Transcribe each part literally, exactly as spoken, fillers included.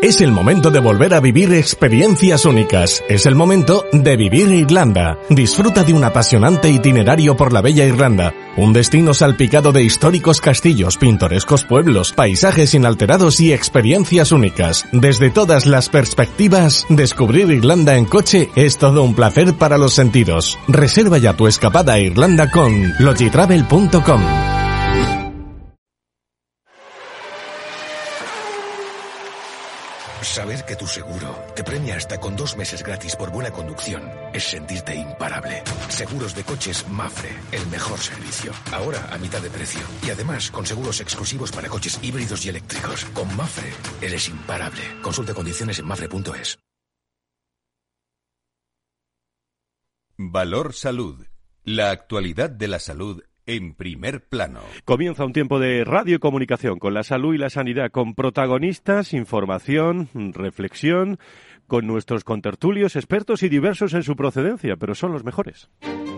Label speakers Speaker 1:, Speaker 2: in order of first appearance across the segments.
Speaker 1: Es el momento de volver a vivir experiencias únicas. Es el momento de vivir Irlanda. Disfruta de un apasionante itinerario por la bella Irlanda. Un destino salpicado de históricos castillos, pintorescos pueblos, paisajes inalterados y experiencias únicas. Desde todas las perspectivas, descubrir Irlanda en coche es todo un placer para los sentidos. Reserva ya tu escapada a Irlanda con logitravel punto com.
Speaker 2: Saber que tu seguro te premia hasta con dos meses gratis por buena conducción es sentirte imparable. Seguros de coches Mapfre, el mejor servicio. Ahora a mitad de precio. Y además con seguros exclusivos para coches híbridos y eléctricos. Con Mapfre eres imparable. Consulta condiciones en mapfre punto es.
Speaker 3: Valor Salud. La actualidad de la salud en primer plano.
Speaker 4: Comienza un tiempo de radio y comunicación con la salud y la sanidad, con protagonistas, información, reflexión, con nuestros contertulios, expertos y diversos en su procedencia, pero son los mejores.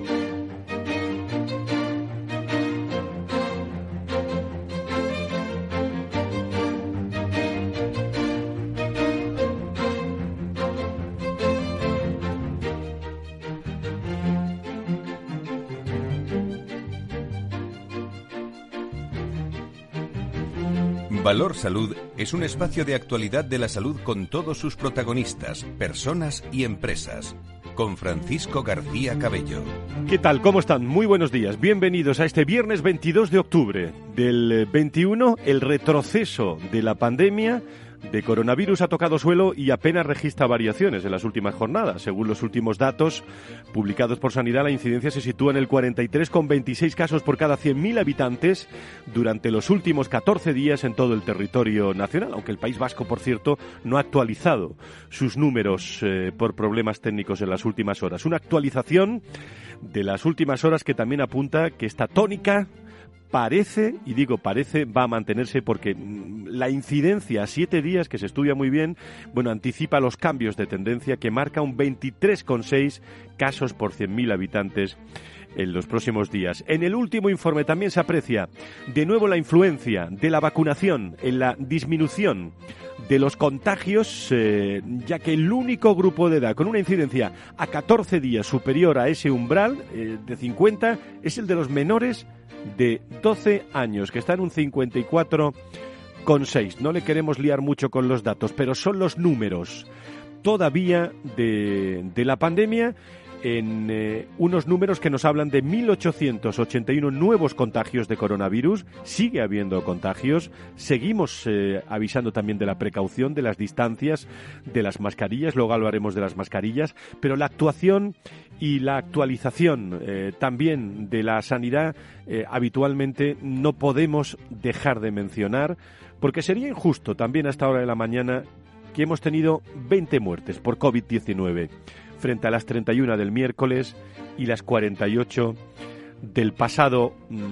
Speaker 3: Valor Salud es un espacio de actualidad de la salud con todos sus protagonistas, personas y empresas. Con Francisco García Cabello.
Speaker 4: ¿Qué tal? ¿Cómo están? Muy buenos días. Bienvenidos a este viernes veintidós de octubre del veintiuno. El retroceso de la pandemia de coronavirus ha tocado suelo y apenas registra variaciones en las últimas jornadas. Según los últimos datos publicados por Sanidad, la incidencia se sitúa en el cuarenta y tres coma veintiséis casos por cada cien mil habitantes durante los últimos catorce días en todo el territorio nacional, aunque el País Vasco, por cierto, no ha actualizado sus números eh, por problemas técnicos en las últimas horas. Una actualización de las últimas horas que también apunta que esta tónica parece, y digo parece, va a mantenerse porque la incidencia a siete días, que se estudia muy bien, bueno, anticipa los cambios de tendencia que marca un veintitrés coma seis casos por cien mil habitantes en los próximos días. En el último informe también se aprecia de nuevo la influencia de la vacunación en la disminución de los contagios, eh, ya que el único grupo de edad con una incidencia a catorce días superior a ese umbral eh, de cincuenta es el de los menores de doce años, que está en un cincuenta y cuatro coma seis. No le queremos liar mucho con los datos, pero son los números todavía de, de la pandemia, en eh, unos números que nos hablan de mil ochocientos ochenta y uno nuevos contagios de coronavirus. Sigue habiendo contagios. Seguimos eh, avisando también de la precaución, de las distancias, de las mascarillas. Luego hablaremos de las mascarillas. Pero la actuación y la actualización eh, también de la sanidad eh, habitualmente no podemos dejar de mencionar, porque sería injusto también a esta hora de la mañana que hemos tenido veinte muertes por covid diecinueve. Frente a las treinta y una del miércoles y las cuarenta y ocho del pasado,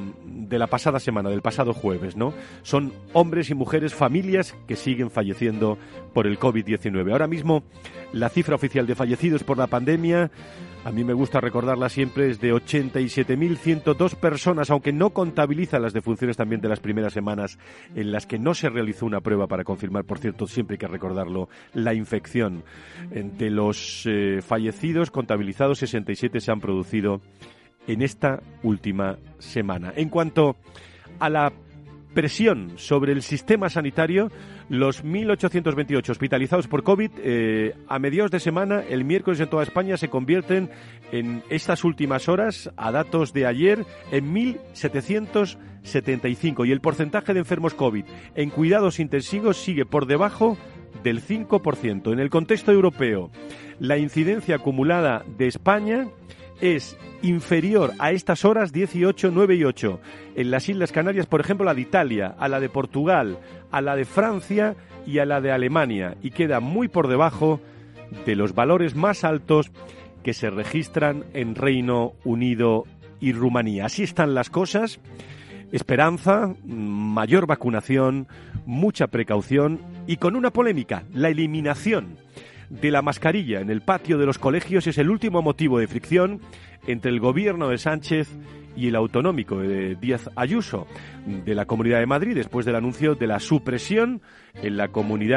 Speaker 4: de la pasada semana, del pasado jueves, ¿no? Son hombres y mujeres, familias que siguen falleciendo por el covid diecinueve. Ahora mismo, la cifra oficial de fallecidos por la pandemia, a mí me gusta recordarla siempre, es de ochenta y siete mil ciento dos personas, aunque no contabiliza las defunciones también de las primeras semanas en las que no se realizó una prueba para confirmar, por cierto, siempre hay que recordarlo, la infección. De los eh, fallecidos contabilizados, sesenta y siete se han producido en esta última semana. En cuanto a la presión sobre el sistema sanitario, los mil ochocientos veintiocho hospitalizados por COVID eh, a mediados de semana, el miércoles en toda España, se convierten en estas últimas horas, a datos de ayer, en mil setecientos setenta y cinco. Y el porcentaje de enfermos COVID en cuidados intensivos sigue por debajo del cinco por ciento. En el contexto europeo, la incidencia acumulada de España es inferior a estas horas, dieciocho, nueve y ocho. En las Islas Canarias, por ejemplo, la de Italia, a la de Portugal, a la de Francia y a la de Alemania, y queda muy por debajo de los valores más altos que se registran en Reino Unido y Rumanía. Así están las cosas. Esperanza, mayor vacunación, mucha precaución y con una polémica, la eliminación de la mascarilla en el patio de los colegios es el último motivo de fricción entre el gobierno de Sánchez y el autonómico de Díaz Ayuso de la Comunidad de Madrid, después del anuncio de la supresión en la Comunidad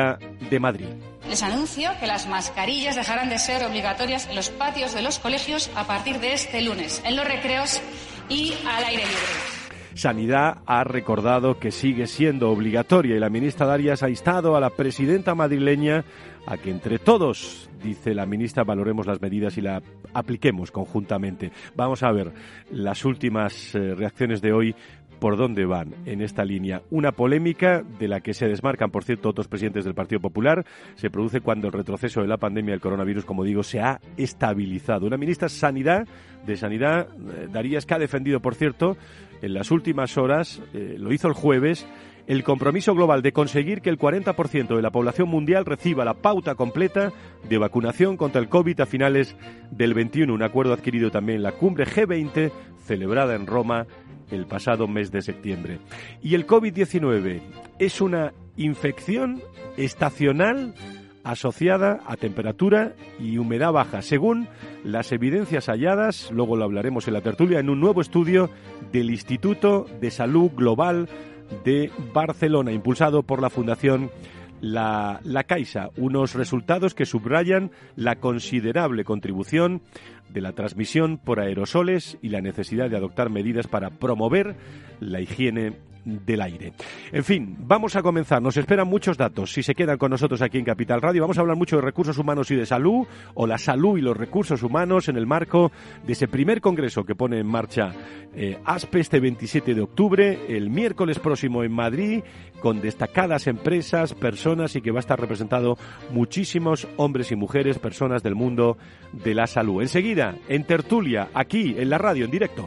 Speaker 4: de Madrid.
Speaker 5: Les anuncio que las mascarillas dejarán de ser obligatorias en los patios de los colegios a partir de este lunes, en los recreos y al aire libre.
Speaker 4: Sanidad ha recordado que sigue siendo obligatoria y la ministra Darias ha instado a la presidenta madrileña a que entre todos, dice la ministra, valoremos las medidas y las apliquemos conjuntamente. Vamos a ver las últimas eh, reacciones de hoy. ¿Por dónde van en esta línea? Una polémica de la que se desmarcan, por cierto, otros presidentes del Partido Popular. Se produce cuando el retroceso de la pandemia del coronavirus, como digo, se ha estabilizado. Una ministra Sanidad, de Sanidad, eh, Darias, que ha defendido, por cierto, en las últimas horas, eh, lo hizo el jueves, el compromiso global de conseguir que el cuarenta por ciento de la población mundial reciba la pauta completa de vacunación contra el COVID a finales del veintiuno. Un acuerdo adquirido también en la cumbre G veinte, celebrada en Roma el pasado mes de septiembre. ¿Y el COVID diecinueve es una infección estacional asociada a temperatura y humedad baja, según las evidencias halladas, luego lo hablaremos en la tertulia, en un nuevo estudio del Instituto de Salud Global de Barcelona, impulsado por la Fundación La, la Caixa, unos resultados que subrayan la considerable contribución de la transmisión por aerosoles y la necesidad de adoptar medidas para promover la higiene del aire. En fin, vamos a comenzar. Nos esperan muchos datos. Si se quedan con nosotros aquí en Capital Radio, vamos a hablar mucho de recursos humanos y de salud, o la salud y los recursos humanos en el marco de ese primer congreso que pone en marcha eh, ASPE este veintisiete de octubre, el miércoles próximo en Madrid, con destacadas empresas, personas, y que va a estar representado muchísimos hombres y mujeres, personas del mundo de la salud. Enseguida, en tertulia, aquí en la radio, en directo.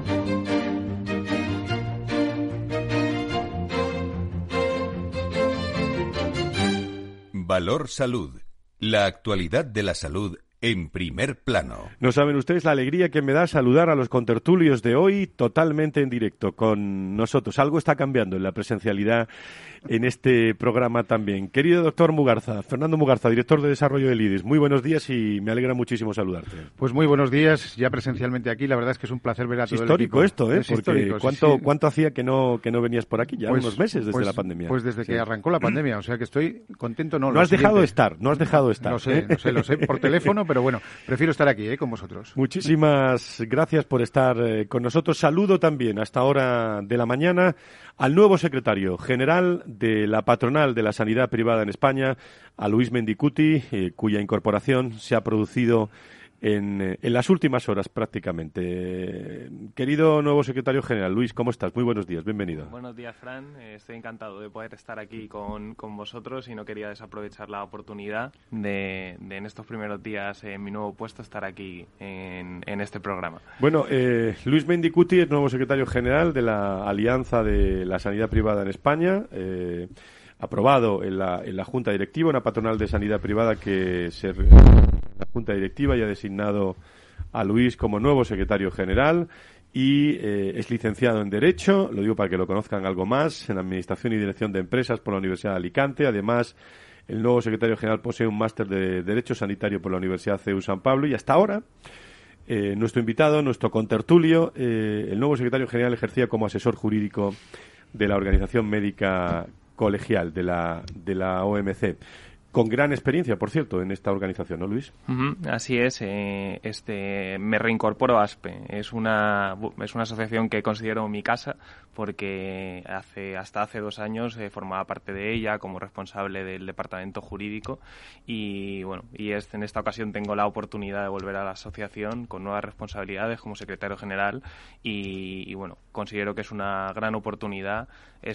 Speaker 3: Valor Salud. La actualidad de la salud en primer plano.
Speaker 4: No saben ustedes la alegría que me da saludar a los contertulios de hoy totalmente en directo con nosotros. Algo está cambiando en la presencialidad en este programa también. Querido doctor Mugarza, Fernando Mugarza, director de desarrollo del I D I S, muy buenos días y me alegra muchísimo saludarte.
Speaker 6: Pues muy buenos días, ya presencialmente aquí. La verdad es que es un placer ver a todo el
Speaker 4: histórico
Speaker 6: equipo.
Speaker 4: esto, ¿eh?
Speaker 6: Es
Speaker 4: Porque
Speaker 6: histórico,
Speaker 4: ¿cuánto,
Speaker 6: sí, sí.
Speaker 4: ¿cuánto hacía que no que no venías por aquí? Ya
Speaker 6: pues,
Speaker 4: unos meses desde
Speaker 6: pues,
Speaker 4: la pandemia.
Speaker 6: Pues desde
Speaker 4: sí.
Speaker 6: que arrancó la pandemia, o sea que estoy contento. No,
Speaker 4: no
Speaker 6: lo
Speaker 4: has
Speaker 6: siguiente.
Speaker 4: dejado de estar, no has dejado de estar.
Speaker 6: Lo sé,
Speaker 4: ¿eh?
Speaker 6: lo sé, lo sé por teléfono, pero bueno, prefiero estar aquí, ¿eh? Con vosotros.
Speaker 4: Muchísimas gracias por estar eh, con nosotros. Saludo también a esta hora de la mañana al nuevo secretario general de la patronal de la sanidad privada en España, a Luis Mendicuti, eh, cuya incorporación se ha producido en, en las últimas horas prácticamente. Eh, querido nuevo secretario general, Luis, ¿cómo estás? Muy buenos días, bienvenido.
Speaker 7: Buenos días, Fran. Eh, estoy encantado de poder estar aquí con, con vosotros y no quería desaprovechar la oportunidad de, de en estos primeros días en mi nuevo puesto estar aquí en, en este programa.
Speaker 4: Bueno, eh, Luis Mendicuti es nuevo secretario general de la Alianza de la Sanidad Privada en España, eh, aprobado en la, en la Junta Directiva, una patronal de sanidad privada que se... La Junta Directiva ya ha designado a Luis como nuevo secretario general y eh, es licenciado en Derecho, lo digo para que lo conozcan algo más, en Administración y Dirección de Empresas por la Universidad de Alicante. Además, el nuevo secretario general posee un máster de Derecho Sanitario por la Universidad C E U San Pablo y hasta ahora eh, nuestro invitado, nuestro contertulio, eh, el nuevo secretario general ejercía como asesor jurídico de la Organización Médica Colegial de la, de la O M C. Con gran experiencia, por cierto, en esta organización, ¿no, Luis?
Speaker 7: Uh-huh, así es. Eh, este, me reincorporo a ASPE. Es una, es una asociación que considero mi casa porque hace, hasta hace dos años eh, formaba parte de ella como responsable del departamento jurídico y, bueno, y es, en esta ocasión tengo la oportunidad de volver a la asociación con nuevas responsabilidades como secretario general y, y bueno, considero que es una gran oportunidad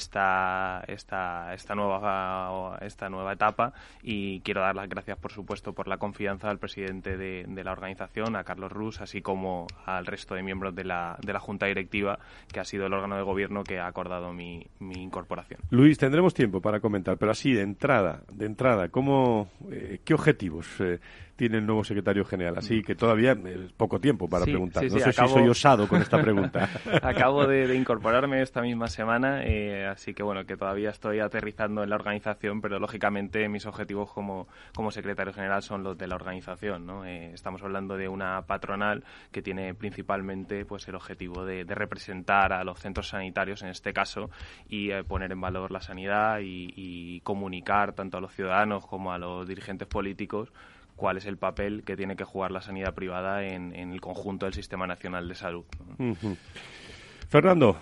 Speaker 7: esta, esta, esta, nueva, esta nueva etapa. Y quiero dar las gracias, por supuesto, por la confianza al presidente de, de la organización, a Carlos Rus, así como al resto de miembros de la, de la Junta Directiva, que ha sido el órgano de gobierno que ha acordado mi, mi incorporación.
Speaker 4: Luis, tendremos tiempo para comentar, pero así, de entrada, de entrada, ¿cómo, eh, ¿qué objetivos eh, tiene el nuevo secretario general? Así que todavía es poco tiempo para
Speaker 7: sí,
Speaker 4: preguntar.
Speaker 7: Sí,
Speaker 4: no
Speaker 7: sí,
Speaker 4: sé
Speaker 7: acabo...
Speaker 4: si soy osado con esta pregunta.
Speaker 7: Acabo de, de incorporarme esta misma semana, eh, así que bueno, que todavía estoy aterrizando en la organización, pero lógicamente mis objetivos como, como secretario general son los de la organización, ¿no? Eh, estamos hablando de una patronal que tiene principalmente pues el objetivo de, de representar a los centros sanitarios, en este caso, y eh, poner en valor la sanidad y, y comunicar tanto a los ciudadanos como a los dirigentes políticos cuál es el papel que tiene que jugar la sanidad privada en, en el conjunto del Sistema Nacional de Salud.
Speaker 4: Uh-huh. Fernando,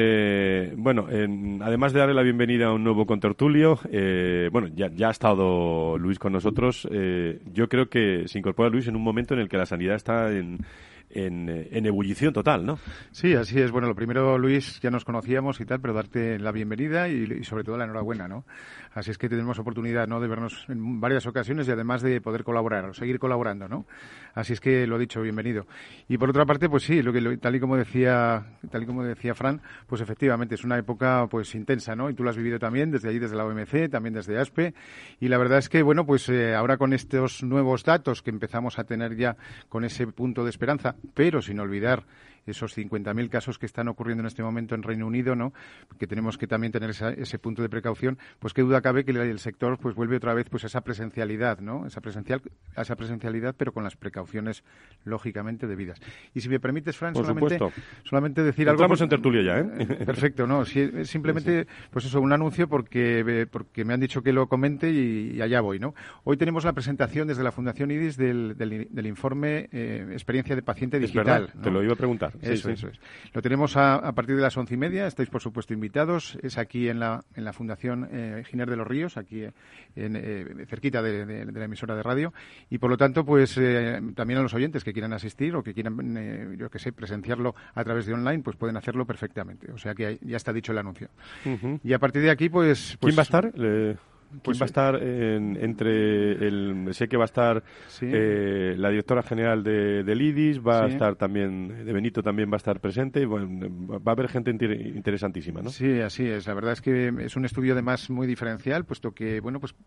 Speaker 4: eh, bueno, en, además de darle la bienvenida a un nuevo contertulio, eh, bueno, ya, ya ha estado Luis con nosotros. Eh, yo creo que se incorpora Luis en un momento en el que la sanidad está en... En, en ebullición total, ¿no?
Speaker 6: Sí, así es. Bueno, lo primero, Luis, ya nos conocíamos y tal, pero darte la bienvenida y, y sobre todo la enhorabuena, ¿no? Así es que tenemos oportunidad, ¿no?, de vernos en varias ocasiones y además de poder colaborar, o seguir colaborando, ¿no? Así es que lo dicho, bienvenido. Y por otra parte, pues sí, lo que lo, tal y como decía, tal y como decía Fran, pues efectivamente es una época pues intensa, ¿no? Y tú lo has vivido también desde allí, desde la O M C, también desde ASPE. Y la verdad es que, bueno, pues eh, ahora con estos nuevos datos que empezamos a tener ya con ese punto de esperanza, pero sin olvidar esos cincuenta mil casos que están ocurriendo en este momento en Reino Unido, ¿no?, que tenemos que también tener esa, ese punto de precaución, pues qué duda cabe que el sector pues vuelve otra vez pues a esa presencialidad, ¿no?, esa presencial, a esa presencialidad, pero con las precauciones lógicamente debidas. Y si me permites, Fran,
Speaker 4: Por
Speaker 6: solamente,
Speaker 4: supuesto.
Speaker 6: solamente decir
Speaker 4: Entramos
Speaker 6: algo.
Speaker 4: Estamos en tertulia ya, ¿eh?
Speaker 6: Perfecto, no, sí, simplemente, sí, sí. pues eso, un anuncio porque porque me han dicho que lo comente y, y allá voy, ¿no? Hoy tenemos la presentación desde la Fundación I D I S del, del, del informe eh, Experiencia de Paciente Digital.
Speaker 4: Es verdad,
Speaker 6: ¿no?
Speaker 4: Te lo iba a preguntar.
Speaker 6: Eso,
Speaker 4: sí,
Speaker 6: eso es. Lo tenemos a, a partir de las once y media. Estáis, por supuesto, invitados. Es aquí en la, en la Fundación eh, Giner de los Ríos, aquí en, eh, cerquita de, de, de la emisora de radio. Y, por lo tanto, pues eh, también a los oyentes que quieran asistir o que quieran, eh, yo que sé, presenciarlo a través de online, pues pueden hacerlo perfectamente. O sea que ya está dicho el anuncio. Uh-huh. Y a partir de aquí, pues... pues
Speaker 4: ¿quién va a estar? Le... ¿Quién
Speaker 6: Pues,
Speaker 4: va a estar en, entre el... Sé que va a estar sí. eh, la directora general de, del I D I S, va sí. a estar también, de Benito también va a estar presente, y bueno, va a haber gente interesantísima, ¿no?
Speaker 6: Sí, así es. La verdad es que es un estudio además muy diferencial, puesto que, bueno, pues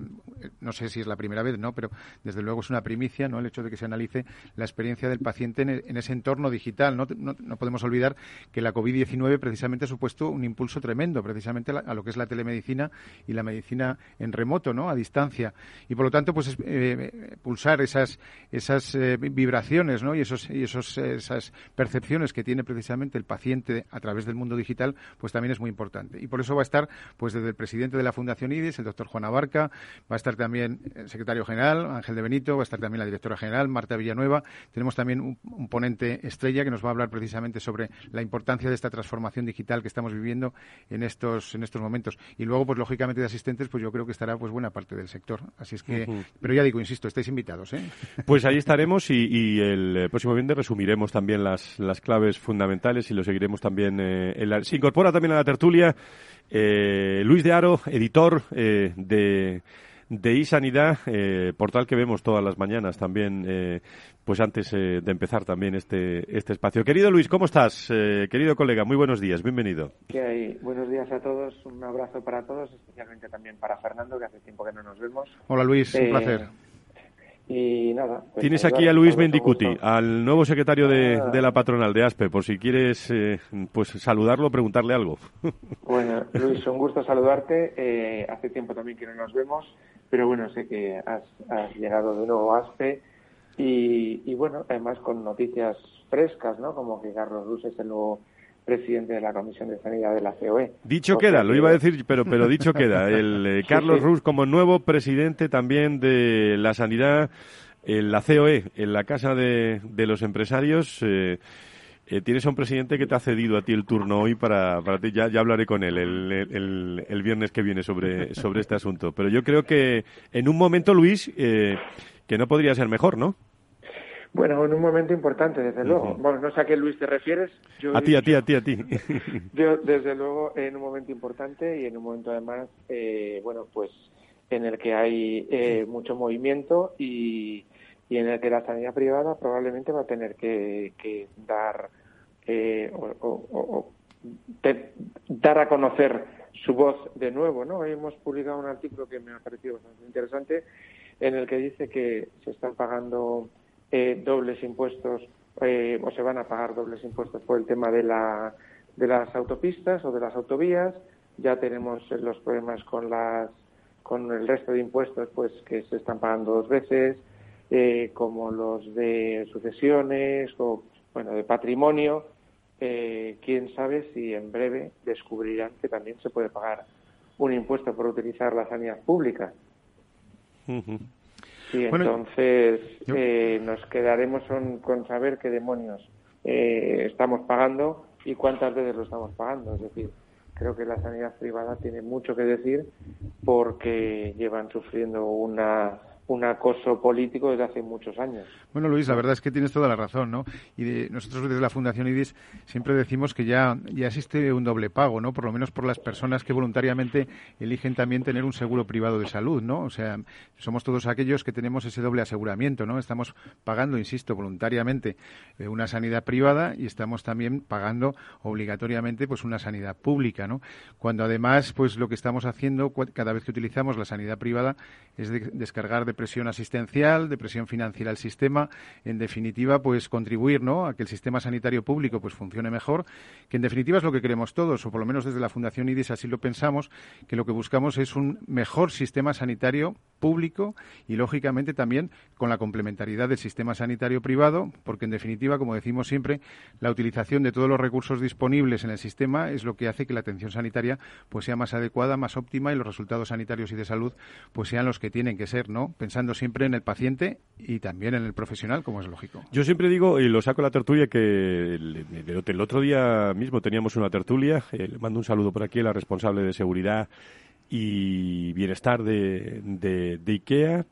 Speaker 6: no sé si es la primera vez, ¿no?, pero desde luego es una primicia, ¿no?, el hecho de que se analice la experiencia del paciente en, el, en ese entorno digital. No, no, no podemos olvidar que la covid diecinueve precisamente ha supuesto un impulso tremendo, precisamente a, la, a lo que es la telemedicina y la medicina en remoto, ¿no?, a distancia, y por lo tanto pues eh, pulsar esas esas eh, vibraciones, ¿no?, y esos y esos esas percepciones que tiene precisamente el paciente a través del mundo digital, pues también es muy importante. Y por eso va a estar pues desde el presidente de la Fundación I D I S, el doctor Juan Abarca, va a estar también el secretario general Ángel de Benito, va a estar también la directora general Marta Villanueva. Tenemos también un, un ponente estrella que nos va a hablar precisamente sobre la importancia de esta transformación digital que estamos viviendo en estos en estos momentos. Y luego pues lógicamente de asistentes pues yo creo que estará pues buena parte del sector. Así es que, uh-huh. pero ya digo, insisto, estáis invitados, ¿eh?
Speaker 4: Pues ahí estaremos y, y el próximo viernes resumiremos también las, las claves fundamentales y lo seguiremos también. Eh, en la... Se incorpora también a la tertulia eh, Luis de Haro, editor eh, de... de iSanidad, eh, portal que vemos todas las mañanas también, eh, pues antes eh, de empezar también este este espacio. Querido Luis, ¿cómo estás? Eh, querido colega, muy buenos días, bienvenido.
Speaker 8: ¿Qué hay? Buenos días a todos, un abrazo para todos, especialmente también para Fernando, que hace tiempo que no nos vemos.
Speaker 6: Hola Luis, eh, un placer.
Speaker 8: Y nada. Pues
Speaker 4: Tienes aquí a Luis Mendicuti, al nuevo secretario de, de la patronal de ASPE, por si quieres eh, pues saludarlo, preguntarle algo.
Speaker 8: Bueno, Luis, un gusto saludarte. Eh, hace tiempo también que no nos vemos, pero bueno, sé que has, has llegado de nuevo a ASPE y, y bueno, además con noticias frescas, ¿no? Como que Carlos Rus es el nuevo presidente de la Comisión de Sanidad de la C O E.
Speaker 4: Dicho o queda, que... lo iba a decir, pero pero dicho queda. El eh, Carlos sí, sí. Rus como nuevo presidente también de la sanidad en la C O E, en la Casa de, de los Empresarios. Eh, eh, tienes a un presidente que te ha cedido a ti el turno hoy para, para ti. Ya, ya hablaré con él el, el, el viernes que viene sobre, sobre este asunto. Pero yo creo que en un momento, Luis, eh, que no podría ser mejor, ¿no?
Speaker 8: Bueno, en un momento importante, desde luego. Uh-huh. Bueno, no sé a qué Luis te refieres. Yo
Speaker 4: a ti, a ti, a ti, a ti.
Speaker 8: Yo, desde luego, en un momento importante y en un momento además, eh, bueno, pues en el que hay eh, mucho movimiento y, y en el que la sanidad privada probablemente va a tener que, que dar eh, o, o, o te, dar a conocer su voz de nuevo, ¿no? Hoy hemos publicado un artículo que me ha parecido bastante interesante en el que dice que se están pagando eh, dobles impuestos eh, o se van a pagar dobles impuestos por el tema de la de las autopistas o de las autovías. Ya tenemos los problemas con las con el resto de impuestos, pues que se están pagando dos veces, eh, como los de sucesiones o bueno de patrimonio. Eh, quién sabe si en breve descubrirán que también se puede pagar un impuesto por utilizar la sanidad pública. Uh-huh. Y bueno, entonces eh, nos quedaremos con, con saber qué demonios eh, estamos pagando y cuántas veces lo estamos pagando. Es decir, creo que la sanidad privada tiene mucho que decir porque llevan sufriendo una un acoso político desde hace muchos años.
Speaker 6: Bueno, Luis, la verdad es que tienes toda la razón, ¿no? Y de, nosotros desde la Fundación IDIS siempre decimos que ya, ya existe un doble pago, ¿no? Por lo menos por las personas que voluntariamente eligen también tener un seguro privado de salud, ¿no? O sea, somos todos aquellos que tenemos ese doble aseguramiento, ¿no? Estamos pagando, insisto, voluntariamente eh, una sanidad privada y estamos también pagando obligatoriamente pues una sanidad pública, ¿no? Cuando además, pues lo que estamos haciendo cada vez que utilizamos la sanidad privada es de, descargar de presión asistencial, de presión financiera al sistema, en definitiva, pues contribuir, ¿no?, a que el sistema sanitario público pues funcione mejor, que en definitiva es lo que queremos todos, o por lo menos desde la Fundación IDIS así lo pensamos, que lo que buscamos es un mejor sistema sanitario público y, lógicamente, también con la complementariedad del sistema sanitario privado, porque, en definitiva, como decimos siempre, la utilización de todos los recursos disponibles en el sistema es lo que hace que la atención sanitaria pues sea más adecuada, más óptima y los resultados sanitarios y de salud pues sean los que tienen que ser, ¿no?, pensando siempre en el paciente y también en el profesional, como es lógico.
Speaker 4: Yo siempre digo, y lo saco a la tertulia, que el, el, el otro día mismo teníamos una tertulia, eh, le mando un saludo por aquí a la responsable de seguridad y bienestar de, de, de IKEA,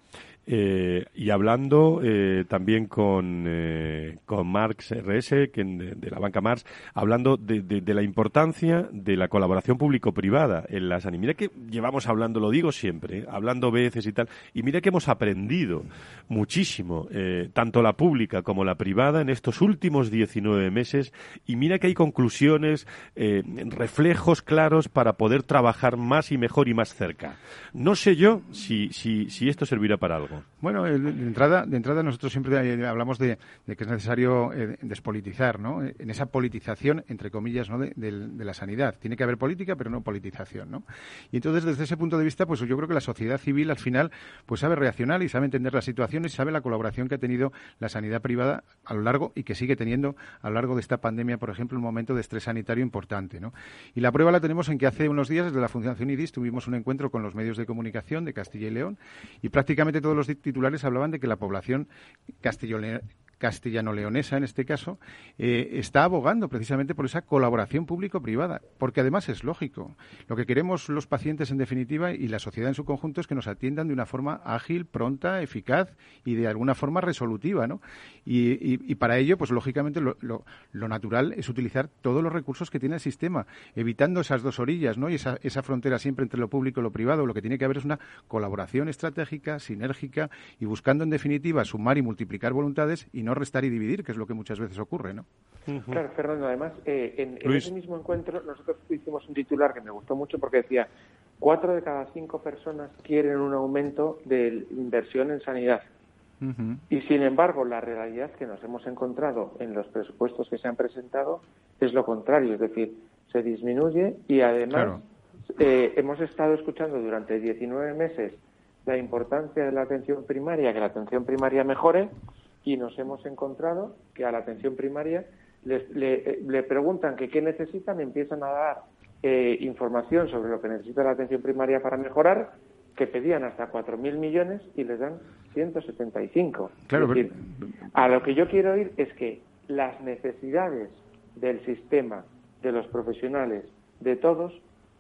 Speaker 4: eh, y hablando eh, también con, eh, con Marx R S, que de, de la banca Marx, hablando de, de, de la importancia de la colaboración público-privada en la sanidad. Mira que llevamos hablando, lo digo siempre, ¿eh? hablando veces y tal, y mira que hemos aprendido muchísimo, eh, tanto la pública como la privada, en estos últimos diecinueve meses, y mira que hay conclusiones, eh, reflejos claros para poder trabajar más y mejor y más cerca. No sé yo si, si, si esto servirá para algo.
Speaker 6: Bueno, de entrada, de entrada nosotros siempre hablamos de, de que es necesario eh, despolitizar, ¿no? En esa politización, entre comillas, ¿no?, de, de, de la sanidad. Tiene que haber política, pero no politización, ¿no? Y entonces, desde ese punto de vista, pues yo creo que la sociedad civil, al final, pues sabe reaccionar y sabe entender las situaciones y sabe la colaboración que ha tenido la sanidad privada a lo largo y que sigue teniendo a lo largo de esta pandemia, por ejemplo, un momento de estrés sanitario importante, ¿no? Y la prueba la tenemos en que hace unos días, desde la Fundación IDIS, tuvimos un encuentro con los medios de comunicación de Castilla y León y prácticamente todos los titulares hablaban de que la población castellonense castellano-leonesa, en este caso, eh, está abogando precisamente por esa colaboración público-privada, porque además es lógico. Lo que queremos los pacientes, en definitiva, y la sociedad en su conjunto, es que nos atiendan de una forma ágil, pronta, eficaz y de alguna forma resolutiva, ¿no? Y, y, y para ello, pues lógicamente, lo, lo, lo natural es utilizar todos los recursos que tiene el sistema, evitando esas dos orillas, ¿no?, y esa, esa frontera siempre entre lo público y lo privado. Lo que tiene que haber es una colaboración estratégica, sinérgica y buscando, en definitiva, sumar y multiplicar voluntades y no restar y dividir, que es lo que muchas veces ocurre, ¿no?
Speaker 8: Claro, Fernando, además, eh, en, en ese mismo encuentro nosotros hicimos un titular que me gustó mucho porque decía: cuatro de cada cinco personas quieren un aumento de inversión en sanidad. Uh-huh. Y sin embargo, la realidad que nos hemos encontrado en los presupuestos que se han presentado es lo contrario, es decir, se disminuye y además claro. eh, hemos estado escuchando durante diecinueve meses la importancia de la atención primaria, que la atención primaria mejore, y nos hemos encontrado que a la atención primaria les, le, le preguntan que qué necesitan, empiezan a dar eh, información sobre lo que necesita la atención primaria para mejorar, que pedían hasta cuatro mil millones y les dan ciento setenta y cinco. Claro, es decir, pero... a lo que yo quiero ir es que las necesidades del sistema, de los profesionales, de todos,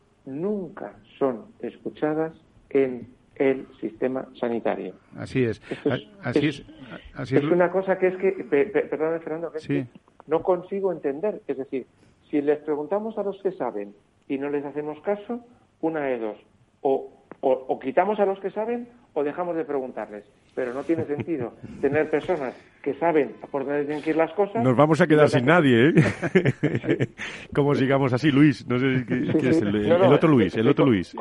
Speaker 8: nunca son escuchadas en el sistema sanitario.
Speaker 6: Así es.
Speaker 8: Esto es
Speaker 6: así
Speaker 8: es,
Speaker 6: es, así es.
Speaker 8: es una cosa que es que, pe, pe, perdón, Fernando, que, sí. es que no consigo entender. Es decir, si les preguntamos a los que saben y no les hacemos caso, una de dos. O, o, o quitamos a los que saben o dejamos de preguntarles. Pero no tiene sentido tener personas que saben por dónde tienen que ir las cosas.
Speaker 4: Nos vamos a quedar sin nadie, ¿eh? Como sigamos así, Luis. No sé qué,
Speaker 8: sí,
Speaker 4: qué
Speaker 8: sí.
Speaker 4: es el,
Speaker 8: no, no,
Speaker 4: el otro Luis, el otro Luis.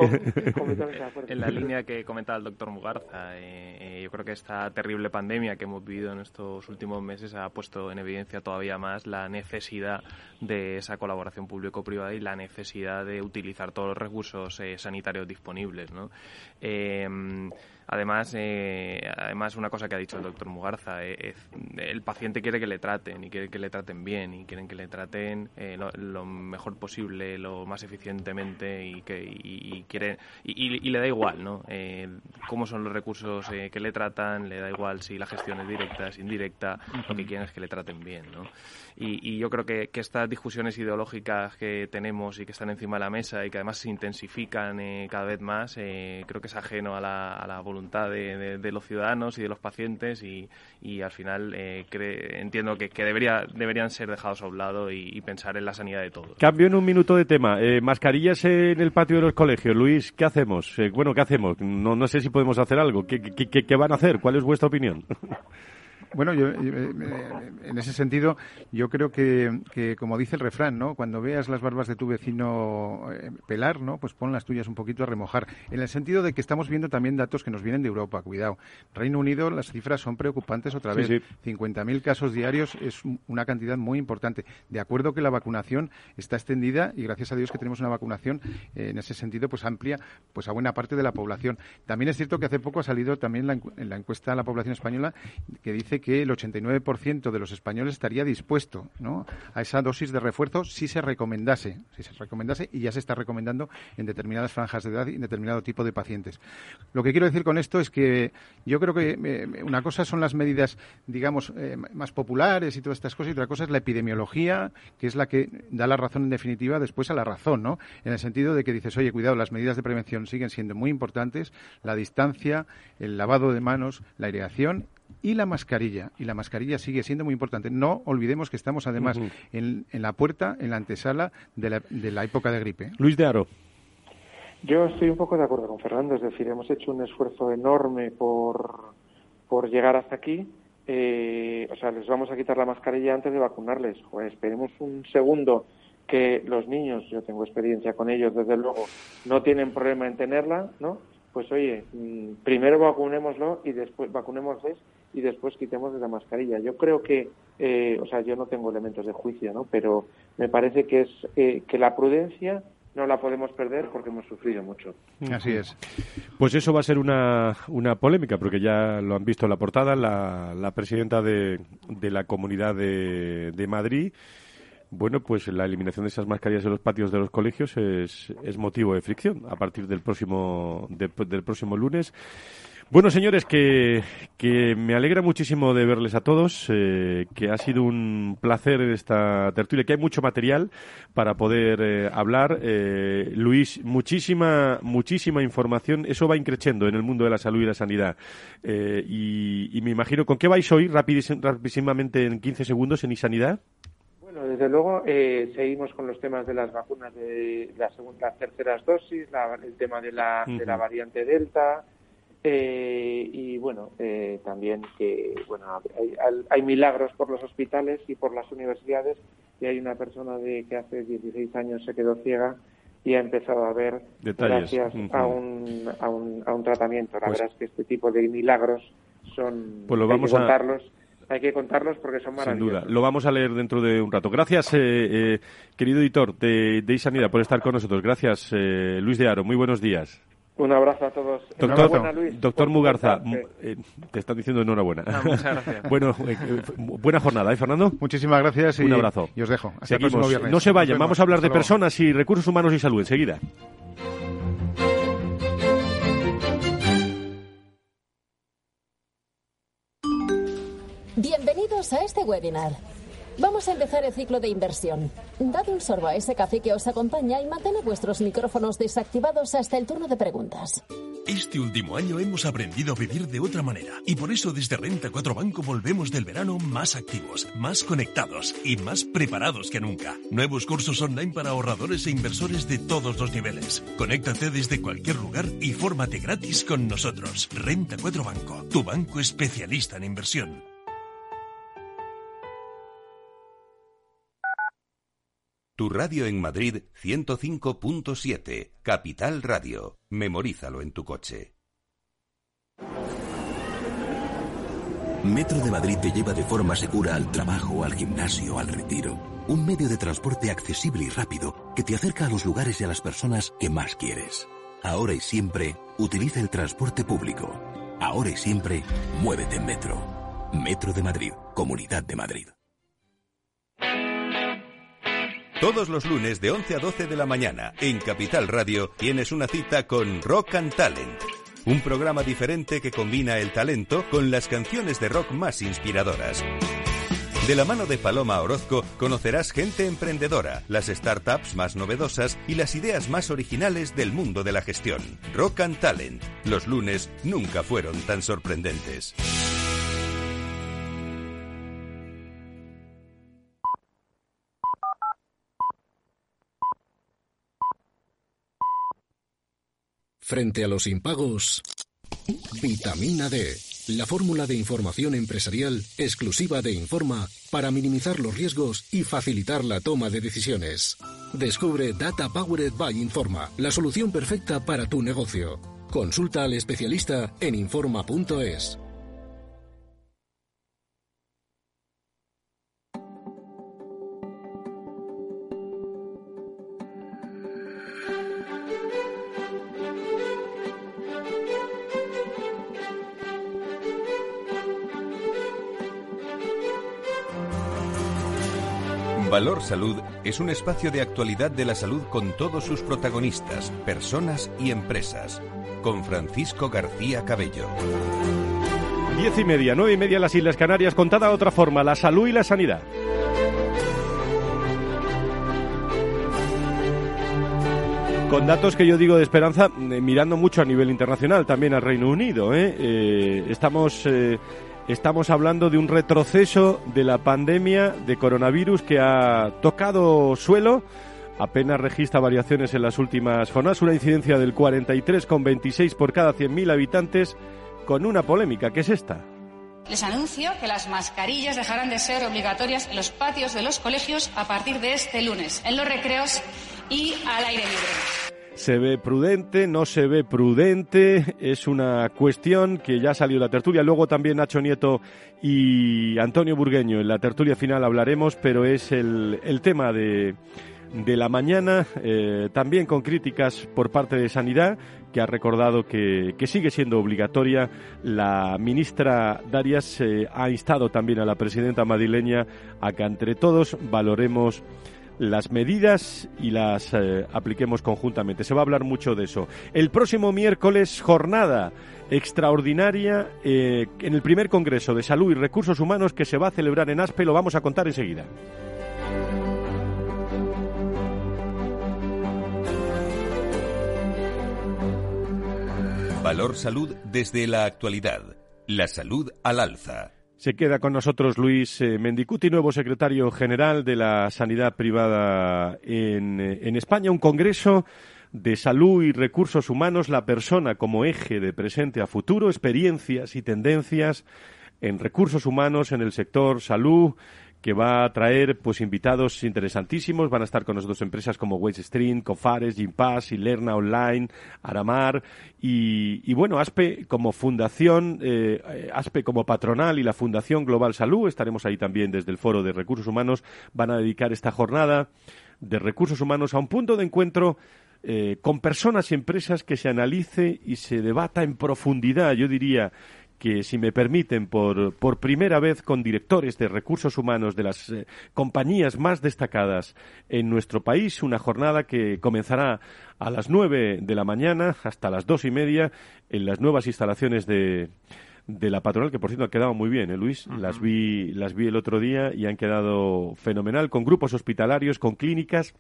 Speaker 7: En la línea que comentaba el doctor Mugarza, eh, eh, yo creo que esta terrible pandemia que hemos vivido en estos últimos meses ha puesto en evidencia todavía más la necesidad de esa colaboración público-privada y la necesidad de utilizar todos los recursos eh, sanitarios disponibles, ¿no? Eh, Además, eh, además una cosa que ha dicho el doctor Mugarza, eh, el paciente quiere que le traten y quiere que le traten bien y quieren que le traten eh, lo, lo mejor posible, lo más eficientemente y que y, y quiere y, y, y le da igual, ¿no? Eh, cómo son los recursos eh, que le tratan, le da igual si la gestión es directa, es indirecta, uh-huh. Lo que quieren es que le traten bien, ¿no? Y, y yo creo que, que estas discusiones ideológicas que tenemos y que están encima de la mesa y que además se intensifican eh, cada vez más, eh, creo que es ajeno a la, a la voluntad de, de, de los ciudadanos y de los pacientes y, y al final eh, cre- entiendo que, que debería, deberían ser dejados a un lado y, y pensar en la sanidad de todos.
Speaker 4: Cambio en un minuto de tema. Eh, mascarillas en el patio de los colegios. Luis, ¿qué hacemos? Eh, bueno, ¿qué hacemos? No, no sé si podemos hacer algo. ¿Qué, qué, qué, qué van a hacer? ¿Cuál es vuestra opinión?
Speaker 6: Bueno, yo, yo, en ese sentido, yo creo que, que, como dice el refrán, ¿no? Cuando veas las barbas de tu vecino eh, pelar, ¿no? Pues pon las tuyas un poquito a remojar. En el sentido de que estamos viendo también datos que nos vienen de Europa, cuidado. Reino Unido, las cifras son preocupantes otra vez.
Speaker 4: Sí, sí.
Speaker 6: cincuenta mil casos diarios es una cantidad muy importante. De acuerdo que la vacunación está extendida y gracias a Dios que tenemos una vacunación eh, en ese sentido pues amplia pues a buena parte de la población. También es cierto que hace poco ha salido también la, en la encuesta a la población española que dice que el ochenta y nueve por ciento de los españoles estaría dispuesto, ¿no?, a esa dosis de refuerzo si se recomendase, si se recomendase y ya se está recomendando en determinadas franjas de edad y en determinado tipo de pacientes. Lo que quiero decir con esto es que yo creo que eh, una cosa son las medidas, digamos, eh, más populares y todas estas cosas y otra cosa es la epidemiología, que es la que da la razón en definitiva después a la razón, ¿no? En el sentido de que dices, oye, cuidado, las medidas de prevención siguen siendo muy importantes, la distancia, el lavado de manos, la aireación y la mascarilla. Y la mascarilla sigue siendo muy importante. No olvidemos que estamos, además, uh-huh. en, en la puerta, en la antesala de la, de la época de gripe.
Speaker 4: Luis de Haro.
Speaker 8: Yo estoy un poco de acuerdo con Fernando. Es decir, hemos hecho un esfuerzo enorme por, por llegar hasta aquí. Eh, o sea, les vamos a quitar la mascarilla antes de vacunarles. Joder, esperemos un segundo que los niños, yo tengo experiencia con ellos, desde luego, no tienen problema en tenerla, ¿no? Pues oye, primero vacunémoslo y después vacunémosles y después quitemos la mascarilla. Yo creo que, eh, o sea, yo no tengo elementos de juicio, ¿no? Pero me parece que es eh, que la prudencia no la podemos perder porque hemos sufrido mucho.
Speaker 6: Así es.
Speaker 4: Pues eso va a ser una, una polémica, porque ya lo han visto en la portada, la, la presidenta de, de la Comunidad de, de Madrid. Bueno, pues la eliminación de esas mascarillas en los patios de los colegios es, es motivo de fricción a partir del próximo de, del próximo lunes. Bueno, señores, que, que me alegra muchísimo de verles a todos, eh, que ha sido un placer esta tertulia, que hay mucho material para poder eh, hablar. Eh, Luis, muchísima muchísima información, eso va increciendo en el mundo de la salud y la sanidad. Eh, y, y me imagino, ¿con qué vais hoy rapidísim, rapidísimamente en quince segundos en iSanidad?
Speaker 8: Bueno, desde luego eh, seguimos con los temas de las vacunas de la segunda, las terceras dosis, la, el tema de la, uh-huh. de la variante Delta eh, y bueno, eh, también que bueno hay, hay milagros por los hospitales y por las universidades y hay una persona de que hace dieciséis años se quedó ciega y ha empezado a ver
Speaker 4: detalles
Speaker 8: gracias
Speaker 4: uh-huh.
Speaker 8: a, un, a, un, a un tratamiento. La
Speaker 4: pues,
Speaker 8: verdad es que este tipo de milagros son
Speaker 4: pues lo vamos
Speaker 8: hay que
Speaker 4: a
Speaker 8: contarlos. Hay que contarlos porque son maravillosos.
Speaker 4: Sin duda. Lo vamos a leer dentro de un rato. Gracias, eh, eh, querido editor de, de iSanidad, por estar con nosotros. Gracias, eh, Luis de Haro. Muy buenos días.
Speaker 8: Un abrazo a todos.
Speaker 4: Doctor,
Speaker 8: Luis,
Speaker 4: doctor Mugarza, eh, te están diciendo enhorabuena.
Speaker 7: No, muchas gracias.
Speaker 4: Bueno, eh, buena jornada, ¿eh, Fernando?
Speaker 6: Muchísimas gracias y
Speaker 4: un abrazo.
Speaker 6: Y os dejo. Hasta
Speaker 4: Seguimos.
Speaker 6: el próximo viernes.
Speaker 4: No se vayan, vamos a hablar
Speaker 6: Hasta
Speaker 4: de
Speaker 6: luego.
Speaker 4: personas y recursos humanos y salud enseguida.
Speaker 9: Bienvenidos a este webinar. Vamos a empezar el ciclo de inversión. Dad un sorbo a ese café que os acompaña y mantened vuestros micrófonos desactivados hasta el turno de preguntas.
Speaker 10: Este último año hemos aprendido a vivir de otra manera y por eso desde Renta cuatro Banco volvemos del verano más activos, más conectados y más preparados que nunca. Nuevos cursos online para ahorradores e inversores de todos los niveles. Conéctate desde cualquier lugar y fórmate gratis con nosotros. Renta cuatro Banco, tu banco especialista en inversión.
Speaker 3: Tu radio en Madrid ciento cinco punto siete, Capital Radio. Memorízalo en tu coche.
Speaker 11: Metro de Madrid te lleva de forma segura al trabajo, al gimnasio, al retiro. Un medio de transporte accesible y rápido que te acerca a los lugares y a las personas que más quieres. Ahora y siempre, utiliza el transporte público. Ahora y siempre, muévete en Metro. Metro de Madrid, Comunidad de Madrid.
Speaker 3: Todos los lunes de once a doce de la mañana en Capital Radio tienes una cita con Rock and Talent. Un programa diferente que combina el talento con las canciones de rock más inspiradoras. De la mano de Paloma Orozco conocerás gente emprendedora, las startups más novedosas y las ideas más originales del mundo de la gestión. Rock and Talent. Los lunes nunca fueron tan sorprendentes.
Speaker 12: Frente a los impagos, Vitamina D, la fórmula de información empresarial exclusiva de Informa para minimizar los riesgos y facilitar la toma de decisiones. Descubre Data Powered by Informa, la solución perfecta para tu negocio. Consulta al especialista en informa punto es.
Speaker 3: Valor Salud es un espacio de actualidad de la salud con todos sus protagonistas, personas y empresas. Con Francisco García Cabello.
Speaker 4: Diez y media, nueve y media en las Islas Canarias, contada de otra forma, la salud y la sanidad. Con datos que yo digo de esperanza, eh, mirando mucho a nivel internacional, también al Reino Unido. ¿eh? Eh, estamos... Eh, Estamos hablando de un retroceso de la pandemia de coronavirus que ha tocado suelo. Apenas registra variaciones en las últimas jornadas. Una incidencia del cuarenta y tres coma veintiséis por cada cien mil habitantes, con una polémica, que es esta.
Speaker 5: Les anuncio que las mascarillas dejarán de ser obligatorias en los patios de los colegios a partir de este lunes, en los recreos y al aire libre.
Speaker 4: Se ve prudente, no se ve prudente, es una cuestión que ya salió en la tertulia. Luego también Nacho Nieto y Antonio Burgueño en la tertulia final hablaremos, pero es el, el tema de, de la mañana, eh, también con críticas por parte de Sanidad, que ha recordado que, que sigue siendo obligatoria. La ministra Darias eh, ha instado también a la presidenta madrileña a que entre todos valoremos las medidas y las eh, apliquemos conjuntamente. Se va a hablar mucho de eso. El próximo miércoles, jornada extraordinaria eh, en el primer Congreso de Salud y Recursos Humanos que se va a celebrar en Aspe. Lo vamos a contar enseguida.
Speaker 3: Valor Salud desde la actualidad. La salud al alza.
Speaker 4: Se queda con nosotros Luis eh, Mendicuti, nuevo secretario general de la Sanidad Privada en, eh, en España. Un congreso de salud y recursos humanos, la persona como eje de presente a futuro, experiencias y tendencias en recursos humanos en el sector salud, que va a traer pues invitados interesantísimos. Van a estar con nosotros empresas como Weststream, Cofares, Gympass, Ilerna Online, Aramar y, y bueno, Aspe como fundación, eh, Aspe como patronal y la Fundación Global Salud. Estaremos ahí también desde el Foro de Recursos Humanos. Van a dedicar esta jornada de recursos humanos a un punto de encuentro eh, con personas y empresas que se analice y se debata en profundidad, yo diría, que, si me permiten, por, por primera vez con directores de recursos humanos de las eh, compañías más destacadas en nuestro país, una jornada que comenzará a las nueve de la mañana hasta las dos y media en las nuevas instalaciones de, de la patronal, que por cierto han quedado muy bien, ¿eh, Luis? Uh-huh. Las vi, las vi el otro día y han quedado fenomenal, con grupos hospitalarios, con clínicas.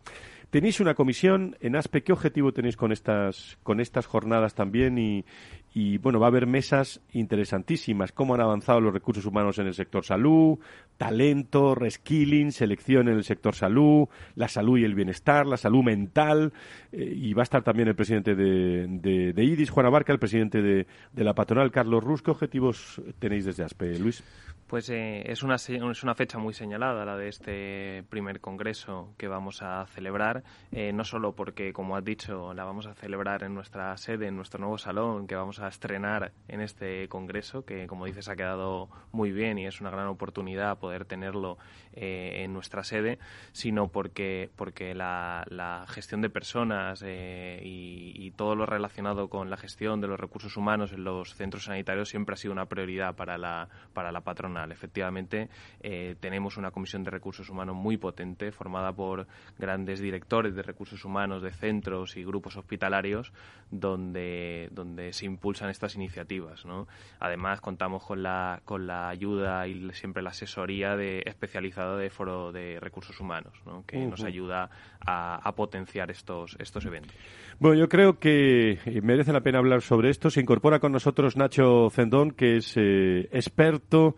Speaker 4: Tenéis una comisión en ASPE. ¿Qué objetivo tenéis con estas con estas jornadas también? Y, y bueno, va a haber mesas interesantísimas. ¿Cómo han avanzado los recursos humanos en el sector salud? Talento, reskilling, selección en el sector salud, la salud y el bienestar, la salud mental. Eh, y va a estar también el presidente de, de, de I D I S, Juan Abarca, el presidente de, de la patronal, Carlos Rus. ¿Qué objetivos tenéis desde ASPE, Luis?
Speaker 7: Pues eh, es, una, es una fecha muy señalada la de este primer congreso que vamos a celebrar, eh, no solo porque, como has dicho, la vamos a celebrar en nuestra sede, en nuestro nuevo salón, que vamos a estrenar en este congreso, que como dices ha quedado muy bien y es una gran oportunidad poder tenerlo eh, en nuestra sede, sino porque, porque la, la gestión de personas eh, y, y todo lo relacionado con la gestión de los recursos humanos en los centros sanitarios siempre ha sido una prioridad para la, para la patronal. Efectivamente, eh, tenemos una comisión de recursos humanos muy potente, formada por grandes directores de recursos humanos de centros y grupos hospitalarios, donde, donde se impulsan estas iniciativas, ¿no? Además, contamos con la, con la ayuda y siempre la asesoría de, especializada de Foro de Recursos Humanos, ¿no? Que uh-huh. nos ayuda a, a potenciar estos, estos eventos.
Speaker 4: Bueno, yo creo que merece la pena hablar sobre esto. Se incorpora con nosotros Nacho Cendón, que es eh, experto,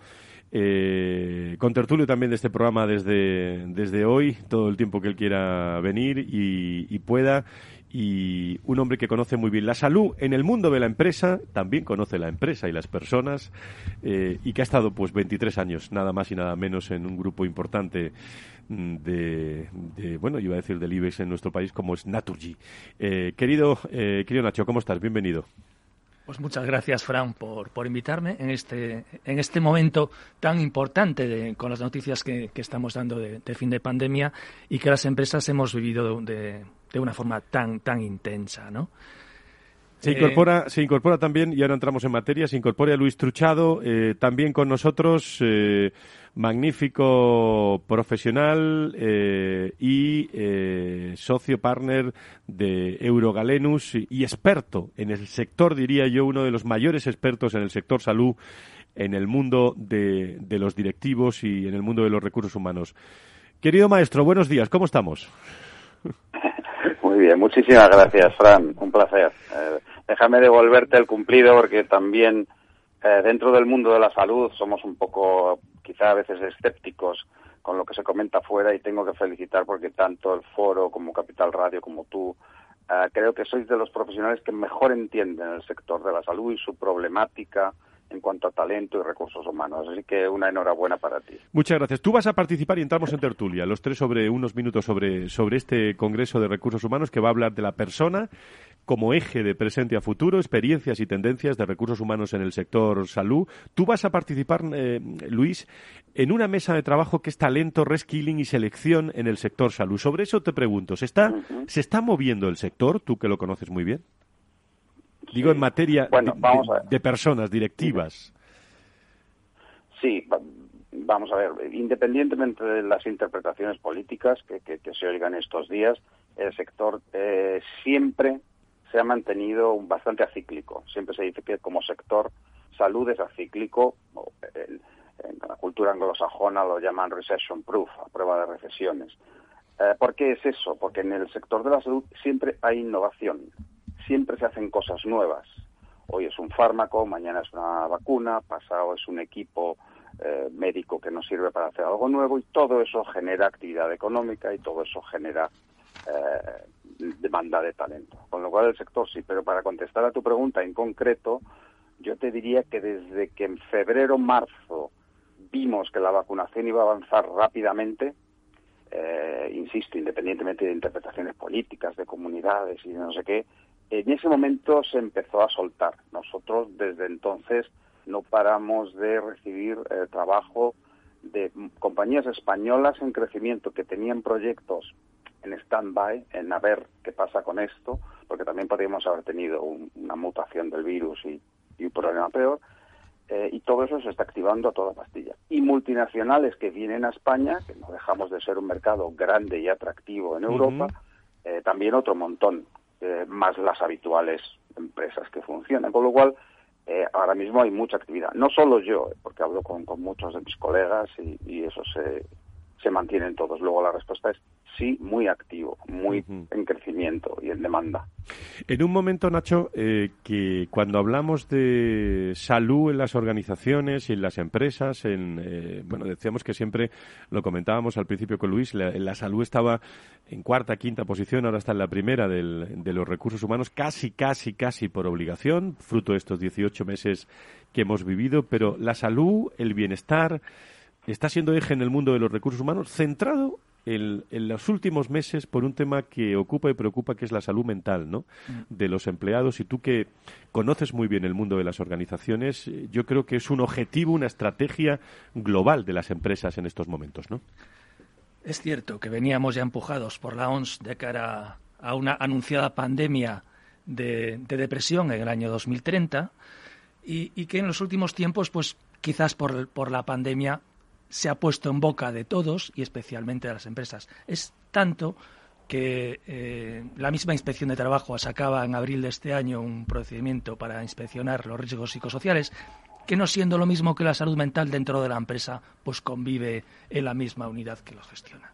Speaker 4: Eh, con tertulio también de este programa desde, desde hoy, todo el tiempo que él quiera venir y, y pueda, y un hombre que conoce muy bien la salud en el mundo de la empresa, también conoce la empresa y las personas, eh, y que ha estado pues veintitrés años, nada más y nada menos, en un grupo importante de, de bueno, iba a decir del IBEX en nuestro país, como es Naturgy. Eh, querido, eh, querido Nacho, ¿cómo estás? Bienvenido.
Speaker 13: Pues muchas gracias, Fran, por, por invitarme en este, en este momento tan importante de, con las noticias que, que estamos dando de, de fin de pandemia y que las empresas hemos vivido de, de una forma tan, tan intensa, ¿no?
Speaker 4: Se incorpora, eh, se incorpora también, y ahora entramos en materia, se incorpora Luis Truchado, eh, también con nosotros, eh, magnífico profesional eh, y eh, socio partner de Eurogalenus y, y experto en el sector, diría yo, uno de los mayores expertos en el sector salud, en el mundo de, de los directivos y en el mundo de los recursos humanos. Querido maestro, buenos días, ¿cómo estamos?
Speaker 14: Muy bien, muchísimas gracias, Fran, un placer. Eh, déjame devolverte el cumplido porque también eh, dentro del mundo de la salud somos un poco, quizá a veces escépticos con lo que se comenta afuera, y tengo que felicitar porque tanto el foro como Capital Radio como tú, eh, creo que sois de los profesionales que mejor entienden el sector de la salud y su problemática en cuanto a talento y recursos humanos. Así que una enhorabuena para ti.
Speaker 4: Muchas gracias. Tú vas a participar y entramos en tertulia, los tres sobre unos minutos sobre, sobre este Congreso de Recursos Humanos que va a hablar de la persona como eje de presente a futuro, experiencias y tendencias de recursos humanos en el sector salud. Tú vas a participar, eh, Luis, en una mesa de trabajo que es talento, reskilling y selección en el sector salud. Sobre eso te pregunto, ¿se está, uh-huh. ¿se está moviendo el sector? Tú que lo conoces muy bien. Digo, sí. en materia
Speaker 14: bueno,
Speaker 4: de,
Speaker 14: vamos
Speaker 4: de,
Speaker 14: a ver.
Speaker 4: de personas directivas.
Speaker 14: Sí, vamos a ver. Independientemente de las interpretaciones políticas que, que, que se oigan estos días, el sector eh, siempre se ha mantenido bastante acíclico. Siempre se dice que como sector salud es acíclico. En, en la cultura anglosajona lo llaman recession proof, a prueba de recesiones. Eh, ¿Por qué es eso? Porque en el sector de la salud siempre hay innovación. Siempre se hacen cosas nuevas. Hoy es un fármaco, mañana es una vacuna, pasado es un equipo eh, médico que nos sirve para hacer algo nuevo, y todo eso genera actividad económica y todo eso genera eh, demanda de talento. Con lo cual el sector sí, pero para contestar a tu pregunta en concreto, yo te diría que desde que en febrero, marzo vimos que la vacunación iba a avanzar rápidamente, eh, insisto, independientemente de interpretaciones políticas, de comunidades y de no sé qué, en ese momento se empezó a soltar. Nosotros desde entonces no paramos de recibir eh, trabajo de compañías españolas en crecimiento que tenían proyectos en stand-by, en a ver qué pasa con esto, porque también podríamos haber tenido un, una mutación del virus y, y un problema peor, eh, y todo eso se está activando a toda pastilla. Y multinacionales que vienen a España, que no dejamos de ser un mercado grande y atractivo en Europa, uh-huh. eh, también otro montón. Eh, más las habituales empresas que funcionan, con lo cual eh, ahora mismo hay mucha actividad. No solo yo, eh, porque hablo con, con muchos de mis colegas y, y eso se, se mantiene en todos. Luego la respuesta es sí muy activo, muy
Speaker 4: uh-huh.
Speaker 14: en crecimiento y en demanda.
Speaker 4: En un momento, Nacho, eh, que cuando hablamos de salud en las organizaciones y en las empresas, en, eh, bueno, decíamos que siempre, lo comentábamos al principio con Luis, la, la salud estaba en cuarta, quinta posición, ahora está en la primera del, de los recursos humanos, casi, casi, casi por obligación, fruto de estos dieciocho meses que hemos vivido, pero la salud, el bienestar, está siendo eje en el mundo de los recursos humanos, centrado En, en los últimos meses por un tema que ocupa y preocupa, que es la salud mental, ¿no?, de los empleados. Y tú, que conoces muy bien el mundo de las organizaciones, yo creo que es un objetivo, una estrategia global de las empresas en estos momentos, ¿no?
Speaker 13: Es cierto que veníamos ya empujados por la O M S de cara a una anunciada pandemia de, de depresión en el año dos mil treinta y, y que en los últimos tiempos, pues quizás por, por la pandemia, se ha puesto en boca de todos y especialmente de las empresas. Es tanto que eh, la misma Inspección de Trabajo sacaba en abril de este año un procedimiento para inspeccionar los riesgos psicosociales, que no siendo lo mismo que la salud mental dentro de la empresa, pues convive en la misma unidad que lo gestiona.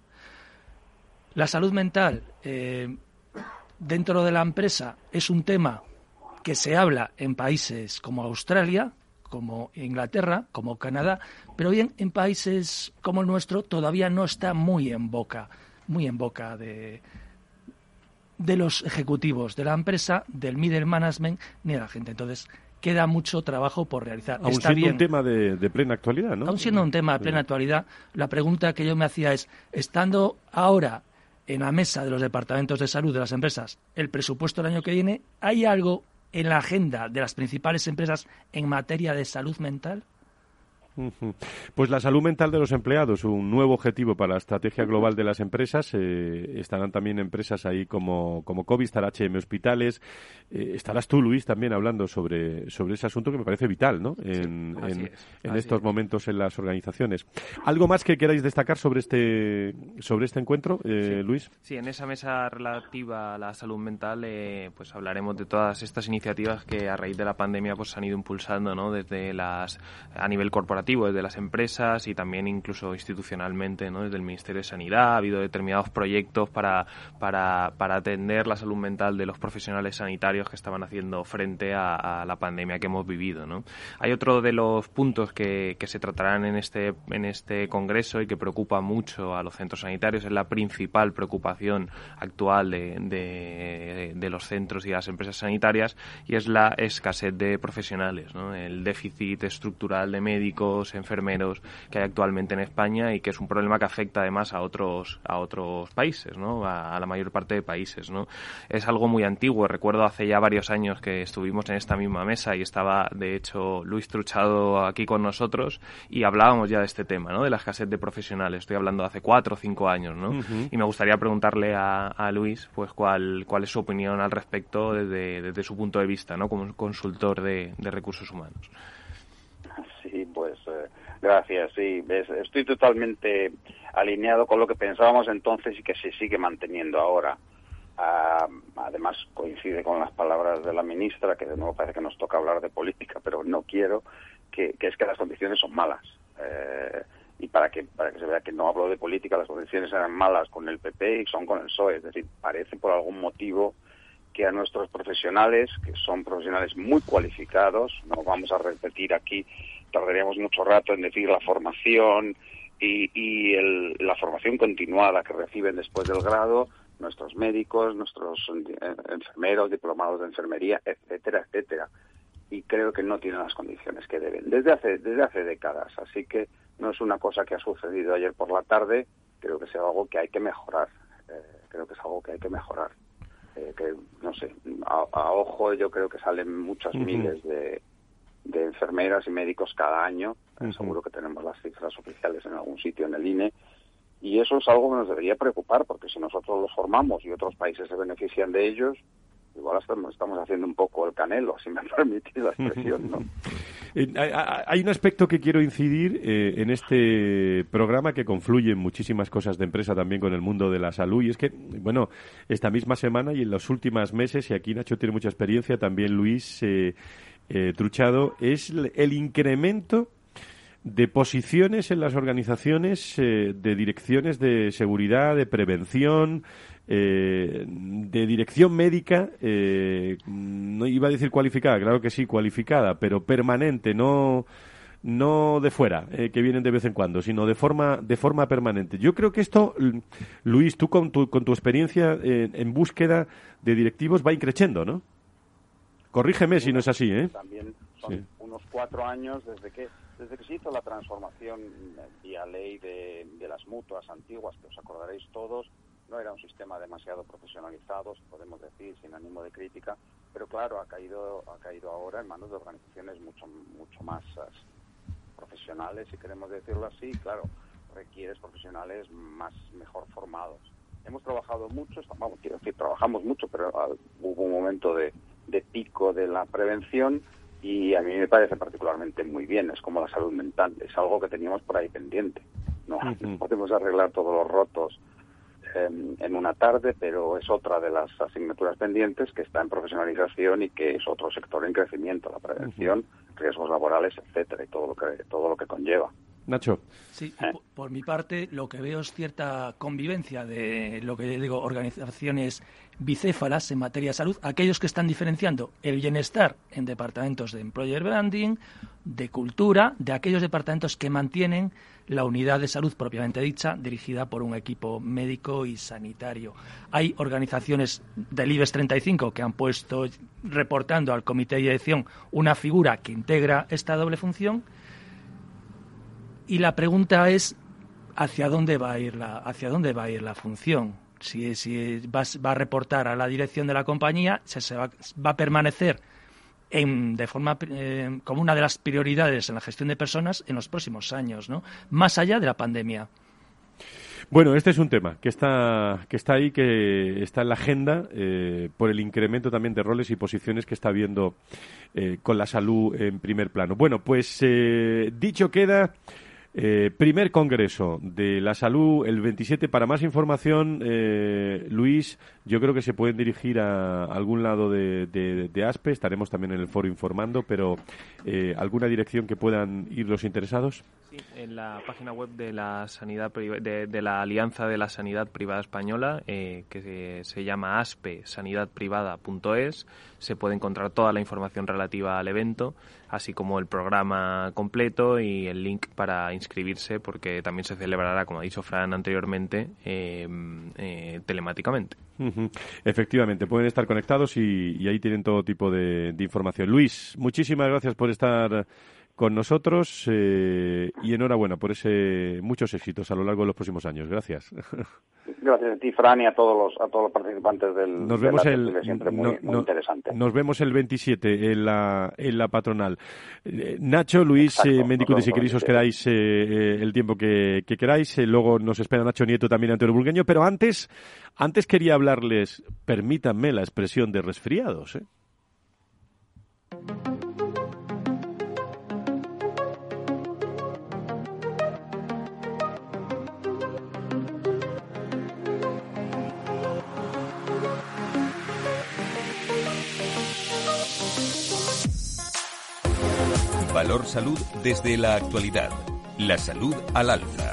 Speaker 13: La salud mental eh, dentro de la empresa es un tema que se habla en países como Australia, como Inglaterra, como Canadá, pero bien en países como el nuestro todavía no está muy en boca, muy en boca de, de los ejecutivos de la empresa, del middle management, ni de la gente. Entonces, queda mucho trabajo por realizar.
Speaker 4: Aún
Speaker 13: está
Speaker 4: siendo
Speaker 13: bien,
Speaker 4: un tema de, de plena actualidad, ¿no?
Speaker 13: Aún siendo un tema de plena actualidad, la pregunta que yo me hacía es, estando ahora en la mesa de los departamentos de salud de las empresas el presupuesto del año que viene, ¿hay algo en la agenda de las principales empresas en materia de salud mental?
Speaker 4: Pues la salud mental de los empleados, un nuevo objetivo para la estrategia global de las empresas. Eh, estarán también empresas ahí como, como Covistar, H M Hospitales. Eh, estarás tú, Luis, también hablando sobre, sobre ese asunto que me parece vital, ¿no?, en,
Speaker 7: sí,
Speaker 4: en,
Speaker 7: es,
Speaker 4: en estos es. momentos en las organizaciones. ¿Algo más que queráis destacar sobre este, sobre este encuentro, eh,
Speaker 7: sí.
Speaker 4: Luis?
Speaker 7: Sí, en esa mesa relativa a la salud mental, eh, pues hablaremos de todas estas iniciativas que a raíz de la pandemia pues se han ido impulsando, ¿no?, desde las a nivel corporativo, desde las empresas y también incluso institucionalmente, ¿no?, desde el Ministerio de Sanidad. Ha habido determinados proyectos para, para, para atender la salud mental de los profesionales sanitarios que estaban haciendo frente a, a la pandemia que hemos vivido, ¿no? Hay otro de los puntos que, que se tratarán en este, en este congreso y que preocupa mucho a los centros sanitarios, es la principal preocupación actual de, de, de los centros y de las empresas sanitarias, y es la escasez de profesionales, ¿no?, el déficit estructural de médicos, enfermeros que hay actualmente en España, y que es un problema que afecta además a otros a otros países, ¿no?, a, a la mayor parte de países, ¿no? Es algo muy antiguo. Recuerdo hace ya varios años que estuvimos en esta misma mesa y estaba de hecho Luis Truchado aquí con nosotros y hablábamos ya de este tema, ¿no?, de la escasez de profesionales. Estoy hablando de hace cuatro o cinco años, ¿no? Uh-huh. Y me gustaría preguntarle a, a Luis pues cuál cuál es su opinión al respecto desde, desde su punto de vista, ¿no?, como consultor de, de recursos humanos.
Speaker 14: Sí, pues eh, gracias. Sí, es, estoy totalmente alineado con lo que pensábamos entonces y que se sigue manteniendo ahora. Uh, además coincide con las palabras de la ministra, que de nuevo parece que nos toca hablar de política, pero no quiero, que, que es que las condiciones son malas. Eh, y para que para que se vea que no hablo de política, las condiciones eran malas con el P P y son con el P S O E. Es decir, parece por algún motivo que a nuestros profesionales, que son profesionales muy cualificados, no vamos a repetir aquí, tardaríamos mucho rato en decir la formación y, y el, la formación continuada que reciben después del grado, nuestros médicos, nuestros enfermeros, diplomados de enfermería, etcétera, etcétera. Y creo que no tienen las condiciones que deben, desde hace, desde hace décadas. Así que no es una cosa que ha sucedido ayer por la tarde, creo que es algo que hay que mejorar. Eh, creo que es algo que hay que mejorar. Eh, que, no sé, a, a ojo yo creo que salen muchas uh-huh. miles de, de enfermeras y médicos cada año. Uh-huh. Seguro que tenemos las cifras oficiales en algún sitio en el I N E. Y eso es algo que nos debería preocupar, porque si nosotros los formamos y otros países se benefician de ellos, igual estamos, estamos haciendo un poco el canelo, si me permitís la expresión, ¿no?
Speaker 4: Hay un aspecto que quiero incidir eh, en este programa, que confluye en muchísimas cosas de empresa también con el mundo de la salud, y es que, bueno, esta misma semana y en los últimos meses, y aquí Nacho tiene mucha experiencia, también Luis eh, eh, Truchado, es el incremento de posiciones en las organizaciones, eh, de direcciones de seguridad, de prevención, eh, de dirección médica, eh, no iba a decir cualificada, claro que sí, cualificada, pero permanente, no no de fuera, eh, que vienen de vez en cuando, sino de forma de forma permanente. Yo creo que esto, Luis, tú con tu, con tu experiencia eh, en búsqueda de directivos va increciendo, ¿no? Corrígeme si no es así, ¿eh?
Speaker 14: También son
Speaker 4: sí.
Speaker 14: unos cuatro años desde que desde que se hizo la transformación vía ley de, de las mutuas antiguas, que os acordaréis todos. No era un sistema demasiado profesionalizado, podemos decir, sin ánimo de crítica, pero claro, ha caído ha caído ahora en manos de organizaciones mucho mucho más uh, profesionales, si queremos decirlo así. Claro, requieres profesionales más mejor formados. Hemos trabajado mucho, vamos, quiero decir, trabajamos mucho, pero uh, hubo un momento de, de pico de la prevención y a mí me parece particularmente muy bien. Es como la salud mental, es algo que teníamos por ahí pendiente. No, uh-huh. podemos arreglar todos los rotos en una tarde, pero es otra de las asignaturas pendientes que está en profesionalización y que es otro sector en crecimiento, la prevención, uh-huh. riesgos laborales, etcétera, y todo lo que todo lo que conlleva.
Speaker 4: Nacho.
Speaker 13: Sí, eh. por, por mi parte, lo que veo es cierta convivencia de lo que digo, organizaciones bicéfalas en materia de salud, aquellos que están diferenciando el bienestar en departamentos de employer branding, de cultura, de aquellos departamentos que mantienen la unidad de salud propiamente dicha, dirigida por un equipo médico y sanitario. Hay organizaciones del IBEX treinta y cinco que han puesto, reportando al comité de dirección, una figura que integra esta doble función. Y la pregunta es hacia dónde va a ir la, hacia dónde va a ir la función. Si, si va, va a reportar a la dirección de la compañía, se, se va, va a permanecer en, de forma eh, como una de las prioridades en la gestión de personas en los próximos años, ¿no? Más allá de la pandemia.
Speaker 4: Bueno, este es un tema que está que está ahí, que está en la agenda eh, por el incremento también de roles y posiciones que está habiendo eh, con la salud en primer plano. Bueno, pues eh, dicho queda. Eh, primer congreso de la salud el veintisiete. Para más información, eh, Luis, yo creo que se pueden dirigir a algún lado de, de, de ASPE. Estaremos también en el foro informando, pero eh, ¿alguna dirección que puedan ir los interesados?
Speaker 7: Sí, en la página web de la sanidad de, de la Alianza de la Sanidad Privada Española, eh, que se, se llama aspe sanidad privada punto es, se puede encontrar toda la información relativa al evento, así como el programa completo y el link para inscribirse, porque también se celebrará, como ha dicho Fran anteriormente, eh, eh, telemáticamente.
Speaker 4: Uh-huh. Efectivamente, pueden estar conectados y, y ahí tienen todo tipo de, de información. Luis, muchísimas gracias por estar con nosotros eh, y enhorabuena por ese muchos éxitos a lo largo de los próximos años. Gracias.
Speaker 14: Gracias a ti, Fran, y a todos los a todos los participantes del
Speaker 4: nos vemos
Speaker 14: de la
Speaker 4: el
Speaker 14: siempre muy,
Speaker 4: no,
Speaker 14: muy
Speaker 4: no,
Speaker 14: interesante.
Speaker 4: Nos vemos el veintisiete en la en la patronal. Eh, Nacho, Luis, eh, Mendicuti, si queréis os quedáis eh, eh, el tiempo que, que queráis. Eh, luego nos espera Nacho Nieto, también Antonio Burgueño, pero antes antes quería hablarles, permítanme la expresión, de resfriados, ¿eh?
Speaker 3: Valor Salud desde la actualidad. La salud al alza.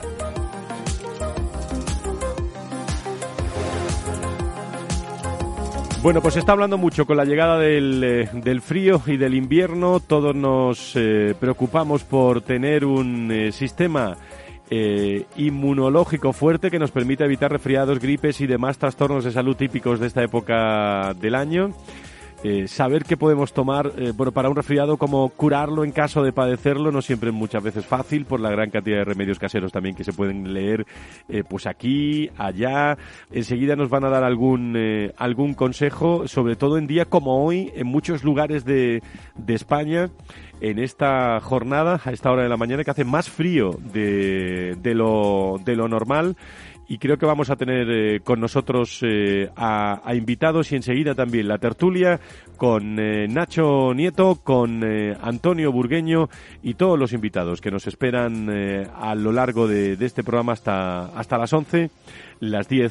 Speaker 4: Bueno, pues se está hablando mucho con la llegada del, eh, del frío y del invierno. Todos nos eh, preocupamos por tener un eh, sistema eh, inmunológico fuerte que nos permita evitar resfriados, gripes y demás trastornos de salud típicos de esta época del año. Eh, saber qué podemos tomar eh, bueno, para un resfriado, cómo curarlo en caso de padecerlo, no siempre muchas veces fácil por la gran cantidad de remedios caseros también que se pueden leer eh, pues aquí, allá. Enseguida nos van a dar algún eh, algún consejo, sobre todo en día como hoy, en muchos lugares de, de España, en esta jornada, a esta hora de la mañana, que hace más frío de, de, lo, de lo normal. Y creo que vamos a tener eh, con nosotros eh, a, a invitados y enseguida también la tertulia con eh, Nacho Nieto, con eh, Antonio Burgueño y todos los invitados que nos esperan eh, a lo largo de, de este programa hasta, hasta las once, las diez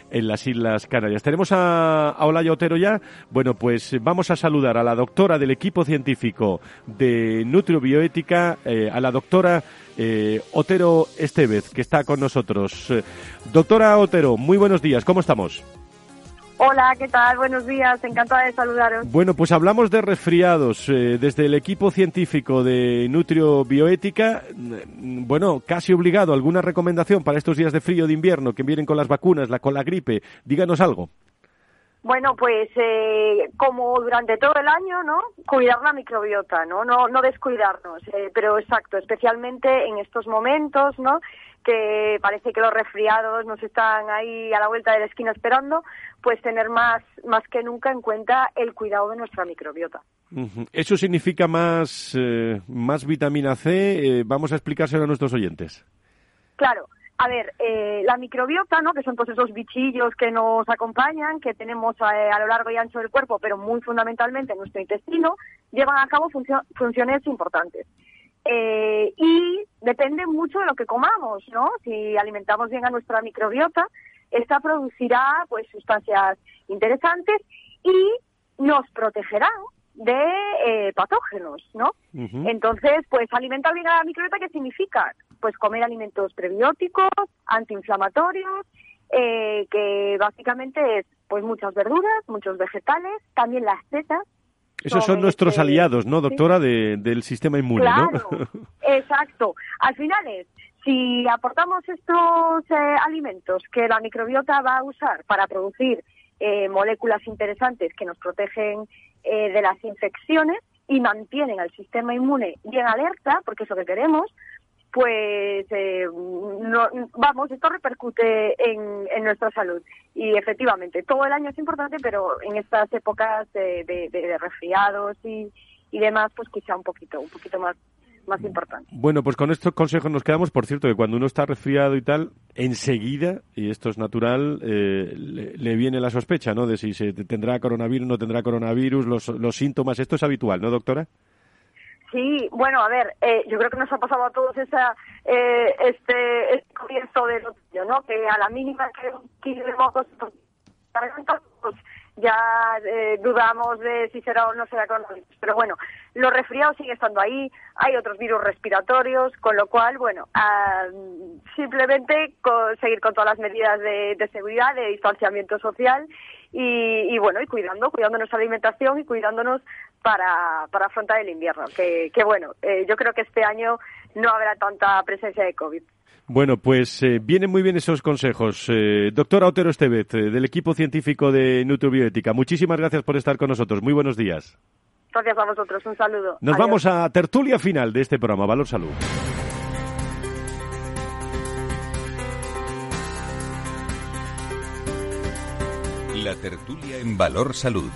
Speaker 4: en las Islas Canarias. Tenemos a, a Olaya Otero ya. Bueno, pues vamos a saludar a la doctora del equipo científico de Nutriobioética, eh, a la doctora eh, Otero Estevez, que está con nosotros. Eh, doctora Otero, muy buenos días, ¿cómo estamos?
Speaker 15: Hola, ¿qué tal? Buenos días, encantada de saludaros.
Speaker 4: Bueno, pues hablamos de resfriados. Eh, desde el equipo científico de Nutriobioética, bueno, casi obligado, ¿alguna recomendación para estos días de frío de invierno que vienen con las vacunas, la, con la gripe? Díganos algo.
Speaker 15: Bueno, pues eh, como durante todo el año, ¿no? Cuidar la microbiota, ¿no? No, no descuidarnos, eh, pero exacto, especialmente en estos momentos, ¿no? Que parece que los resfriados nos están ahí a la vuelta de la esquina esperando, pues tener más, más que nunca en cuenta el cuidado de nuestra microbiota.
Speaker 4: Uh-huh. ¿Eso significa más, eh, más vitamina C? Eh, vamos a explicárselo a nuestros oyentes.
Speaker 15: Claro. A ver, eh, la microbiota, ¿no? Que son todos esos bichillos que nos acompañan, que tenemos eh, a lo largo y ancho del cuerpo, pero muy fundamentalmente en nuestro intestino, llevan a cabo funcio- funciones importantes. Eh, y depende mucho de lo que comamos, ¿no? Si alimentamos bien a nuestra microbiota, esta producirá pues sustancias interesantes y nos protegerá de eh, patógenos, ¿no? Uh-huh. Entonces, pues alimentar bien a la microbiota, ¿qué significa? Pues comer alimentos prebióticos, antiinflamatorios, eh, que básicamente es pues muchas verduras, muchos vegetales, también las setas.
Speaker 4: Esos son nuestros este, aliados, ¿no, doctora, ¿sí? de, del sistema inmune,
Speaker 15: claro,
Speaker 4: ¿no?
Speaker 15: Exacto. Al final es, si aportamos estos eh, alimentos que la microbiota va a usar para producir eh, moléculas interesantes que nos protegen eh, de las infecciones y mantienen al sistema inmune bien alerta, porque es lo que queremos, pues eh, no, vamos, esto repercute en, en nuestra salud. Y efectivamente, todo el año es importante, pero en estas épocas de, de, de resfriados y, y demás, pues quizá un poquito, un poquito más, más importante.
Speaker 4: Bueno, pues con estos consejos nos quedamos. Por cierto, que cuando uno está resfriado y tal, enseguida, y esto es natural, eh, le, le viene la sospecha, ¿no? De si se tendrá coronavirus, no tendrá coronavirus, los, los síntomas. Esto es habitual, ¿no, doctora?
Speaker 15: Sí, bueno, a ver, eh, yo creo que nos ha pasado a todos esa, eh, este, este comienzo del otoño, ¿no? Que a la mínima que un kilo de mocos, pues, pues ya eh, dudamos de si será o no será coronavirus. Pero bueno, los resfriados siguen estando ahí, hay otros virus respiratorios, con lo cual, bueno, uh, simplemente con, seguir con todas las medidas de, de seguridad, de distanciamiento social y, y bueno, y cuidando, cuidando nuestra alimentación y cuidándonos para, para afrontar el invierno, que, que bueno, eh, yo creo que este año no habrá tanta presencia de COVID.
Speaker 4: Bueno, pues eh, vienen muy bien esos consejos. Eh, doctora Otero Estevez, eh, del equipo científico de Nutriobioética, muchísimas gracias por estar con nosotros. Muy buenos días.
Speaker 15: Gracias a vosotros, un saludo.
Speaker 4: Nos Adiós. Vamos a tertulia final de este programa, Valor Salud.
Speaker 3: La tertulia en Valor Salud.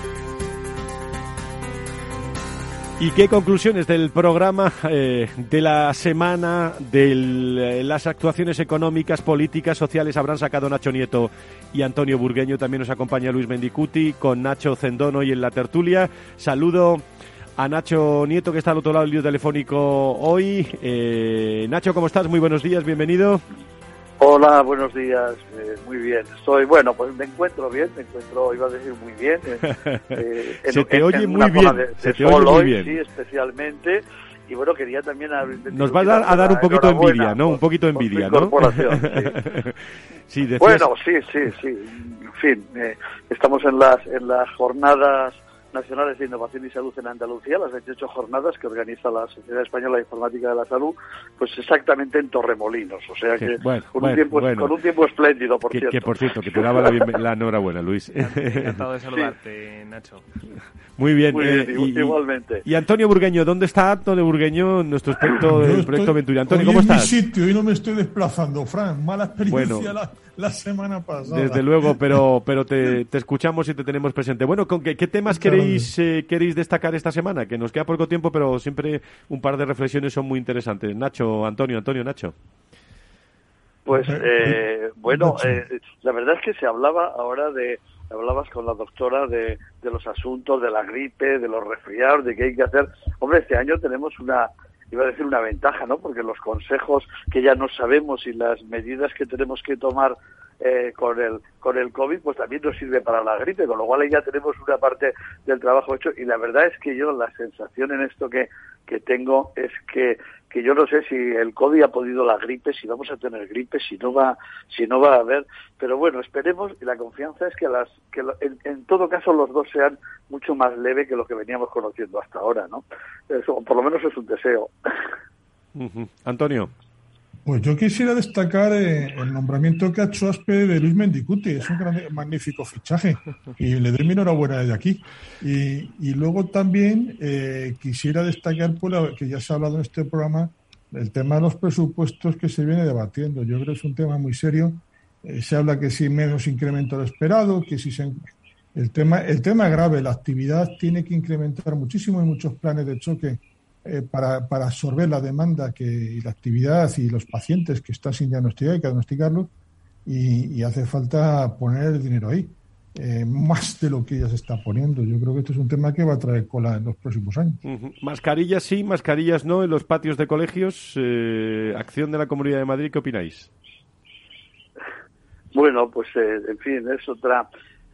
Speaker 4: ¿Y qué conclusiones del programa, eh, de la semana, de el, las actuaciones económicas, políticas, sociales habrán sacado Nacho Nieto y Antonio Burgueño? También nos acompaña Luis Mendicuti con Nacho Zendón hoy en la tertulia. Saludo a Nacho Nieto, que está al otro lado del lío telefónico hoy. Eh, Nacho, ¿cómo estás? Muy buenos días, bienvenido.
Speaker 16: Hola, buenos días, eh, muy bien. Estoy, bueno, pues me encuentro bien, me encuentro, iba a decir muy bien. Eh, eh, en,
Speaker 4: se te
Speaker 16: en,
Speaker 4: oye
Speaker 16: en
Speaker 4: muy bien,
Speaker 16: de,
Speaker 4: se
Speaker 16: de
Speaker 4: te oye muy
Speaker 16: hoy,
Speaker 4: bien.
Speaker 16: Sí, especialmente. Y bueno, quería también...
Speaker 4: Nos va a dar, a dar un poquito de envidia, ¿no? Un poquito de envidia, ¿no?
Speaker 16: Sí.
Speaker 4: Sí, decías...
Speaker 16: Bueno, sí, sí, sí. En fin, eh, estamos en las, en las jornadas nacionales de innovación y salud en Andalucía, las veintiocho jornadas que organiza la Sociedad Española de Informática de la Salud, pues exactamente en Torremolinos, o sea que sí, bueno, con, bueno, un tiempo, bueno. con un tiempo espléndido, por
Speaker 4: que,
Speaker 16: cierto.
Speaker 4: Que por cierto, que te daba la, bien, la enhorabuena, Luis.
Speaker 7: Encantado de saludarte, sí. Nacho.
Speaker 4: Muy bien.
Speaker 16: Muy bien,
Speaker 4: eh,
Speaker 16: y, igualmente.
Speaker 4: Y Antonio Burgueño, ¿dónde está Antonio Burgueño, nuestro experto del
Speaker 17: estoy,
Speaker 4: proyecto Ventura? Antonio,
Speaker 17: hoy
Speaker 4: ¿cómo
Speaker 17: en
Speaker 4: estás?
Speaker 17: Mi sitio y no me estoy desplazando, Fran. Mala experiencia
Speaker 4: bueno,
Speaker 17: la, la semana pasada.
Speaker 4: Desde luego, pero pero te, te escuchamos y te tenemos presente. Bueno, ¿con qué, qué temas queréis eh, queréis destacar esta semana? Que nos queda poco tiempo, pero siempre un par de reflexiones son muy interesantes. Nacho, Antonio, Antonio, Nacho.
Speaker 16: Pues, eh, bueno, eh, la verdad es que se hablaba ahora de... Hablabas con la doctora de, de los asuntos, de la gripe, de los resfriados, de qué hay que hacer. Hombre, este año tenemos una, iba a decir una ventaja, ¿no? Porque los consejos que ya no sabemos y las medidas que tenemos que tomar eh, con el con el COVID, pues también nos sirve para la gripe, con lo cual ahí ya tenemos una parte del trabajo hecho. Y la verdad es que yo la sensación en esto que, que tengo es que que yo no sé si el COVID ha podido la gripe, si vamos a tener gripe, si no va si no va a haber, pero bueno, esperemos, y la confianza es que las que lo, en, en todo caso los dos sean mucho más leve que lo que veníamos conociendo hasta ahora, ¿no? Eso, por lo menos es un deseo.
Speaker 4: Uh-huh. Antonio.
Speaker 17: Pues yo quisiera destacar eh, el nombramiento que ha hecho Aspe de Luis Mendicuti. Es un gran, magnífico fichaje y le doy mi enhorabuena desde aquí. Y, y luego también eh, quisiera destacar, pues, la, que ya se ha hablado en este programa, el tema de los presupuestos que se viene debatiendo. Yo creo que es un tema muy serio. Eh, se habla que si menos incremento de lo esperado, que si se... El tema, el tema es grave. La actividad tiene que incrementar muchísimo y muchos planes de choque Eh, para, para absorber la demanda que y la actividad y los pacientes que están sin diagnosticar, hay que diagnosticarlos y, y hace falta poner el dinero ahí, eh, más de lo que ya se está poniendo. Yo creo que este es un tema que va a traer cola en los próximos años.
Speaker 4: Uh-huh. Mascarillas sí, mascarillas no en los patios de colegios. Eh, acción de la Comunidad de Madrid, ¿qué opináis?
Speaker 16: Bueno, pues eh, en fin, es otra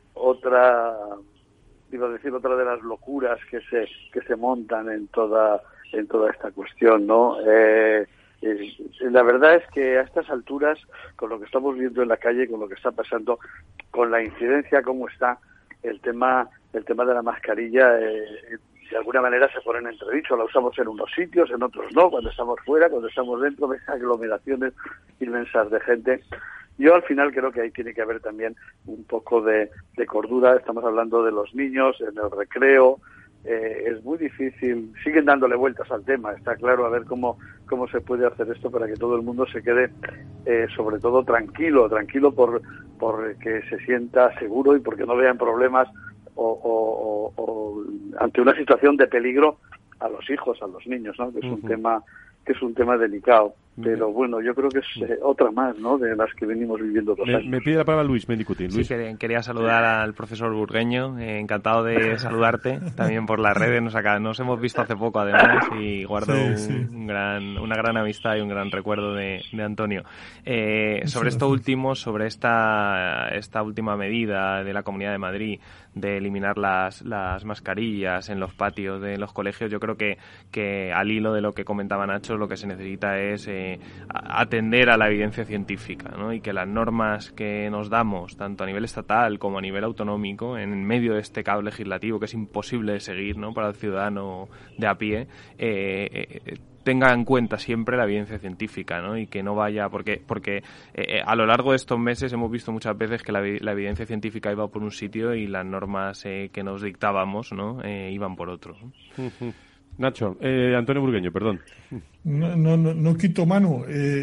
Speaker 16: otra iba a decir otra de las locuras que se que se montan en toda en toda esta cuestión, ¿no? Eh, eh, la verdad es que a estas alturas, con lo que estamos viendo en la calle, con lo que está pasando, con la incidencia como está, el tema el tema de la mascarilla, eh, de alguna manera se pone en entredicho. La usamos en unos sitios, en otros no, cuando estamos fuera, cuando estamos dentro, ves aglomeraciones inmensas de gente. Yo al final creo que ahí tiene que haber también un poco de, de cordura. Estamos hablando de los niños en el recreo. Eh, es muy difícil, siguen dándole vueltas al tema, está claro, a ver cómo cómo se puede hacer esto para que todo el mundo se quede eh, sobre todo tranquilo, tranquilo por, por que se sienta seguro y porque no vean problemas o, o, o, o ante una situación de peligro a los hijos, a los niños, ¿no? Que es un uh-huh. tema que es un tema delicado. Pero bueno, yo creo que es eh, otra más, ¿no?, de las que venimos viviendo dos años.
Speaker 4: Me, me pide la palabra Luis Mendicuti. Luis.
Speaker 7: Sí, quería saludar al profesor Burgueño, eh, encantado de saludarte, también por las redes, nos, acá, nos hemos visto hace poco además y guardo sí, un, sí. Un gran, una gran amistad y un gran recuerdo de, de Antonio. Eh, sobre esto último, sobre esta, esta última medida de la Comunidad de Madrid de eliminar las, las mascarillas en los patios de los colegios, yo creo que, que al hilo de lo que comentaba Nacho, lo que se necesita es eh, atender a la evidencia científica, ¿no? Y que las normas que nos damos, tanto a nivel estatal como a nivel autonómico, en medio de este caos legislativo que es imposible de seguir, ¿no?, para el ciudadano de a pie, eh, eh, tenga en cuenta siempre la evidencia científica, ¿no? Y que no vaya, porque porque eh, a lo largo de estos meses hemos visto muchas veces que la, la evidencia científica iba por un sitio y las normas eh, que nos dictábamos, ¿no?, eh, iban por otro.
Speaker 4: Uh-huh. Nacho, eh, Antonio Burgueño, perdón.
Speaker 17: No, no, no, no quito mano,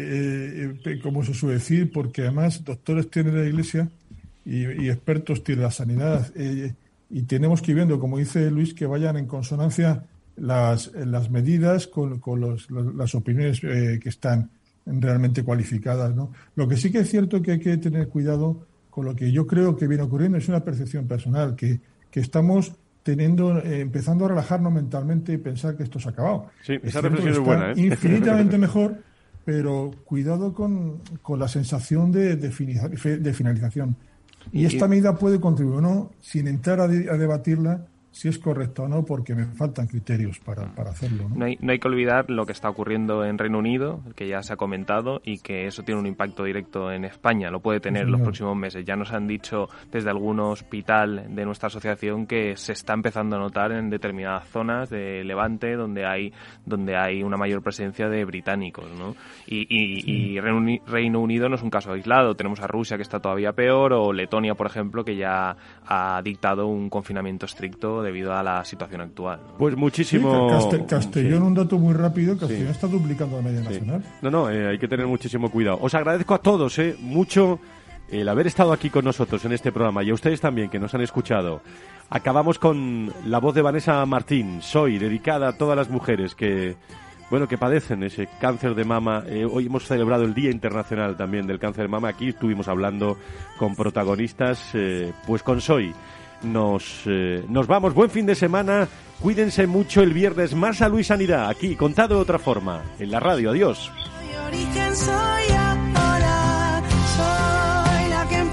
Speaker 17: eh, eh, como se suele decir, porque además doctores tiene la Iglesia y, y expertos tiene la sanidad, eh, y tenemos que ir viendo, como dice Luis, que vayan en consonancia las, las medidas con, con los, las opiniones eh, que están realmente cualificadas, ¿no? Lo que sí que es cierto que hay que tener cuidado con lo que yo creo que viene ocurriendo, es una percepción personal, que, que estamos teniendo eh, empezando a relajarnos mentalmente y pensar que esto se ha acabado.
Speaker 4: Sí, esa reflexión es buena, ¿eh?
Speaker 17: Infinitamente mejor, pero cuidado con, con la sensación de, de, finiza, de finalización. Y esta medida puede contribuir o no, sin entrar a, de, a debatirla, si es correcto o no, porque me faltan criterios para, para hacerlo, ¿no?
Speaker 7: No hay, no hay que olvidar lo que está ocurriendo en Reino Unido, que ya se ha comentado, y que eso tiene un impacto directo en España, lo puede tener en sí, los próximos meses. Ya nos han dicho desde algún hospital de nuestra asociación que se está empezando a notar en determinadas zonas de Levante donde hay donde hay una mayor presencia de británicos, ¿no? Y, y, sí. y Reino Unido no es un caso aislado, tenemos a Rusia que está todavía peor, o Letonia, por ejemplo, que ya ha dictado un confinamiento estricto debido a la situación actual, ¿no?
Speaker 4: Pues muchísimo...
Speaker 17: Sí, Castel- Castellón, sí. Un dato muy rápido, Castellón sí. está duplicando la media sí. nacional.
Speaker 4: No, no, eh, hay que tener muchísimo cuidado. Os agradezco a todos eh, mucho el haber estado aquí con nosotros en este programa, y a ustedes también que nos han escuchado. Acabamos con la voz de Vanessa Martín, Soy, dedicada a todas las mujeres que... bueno, que padecen ese cáncer de mama. Eh, hoy hemos celebrado el Día Internacional también del Cáncer de Mama. Aquí estuvimos hablando con protagonistas, eh, pues con Soy. Nos, eh, nos vamos. Buen fin de semana. Cuídense mucho el viernes. Más salud y sanidad. Aquí, contado de otra forma. En la radio. Adiós.
Speaker 18: Soy origen, soy ahora. Soy la que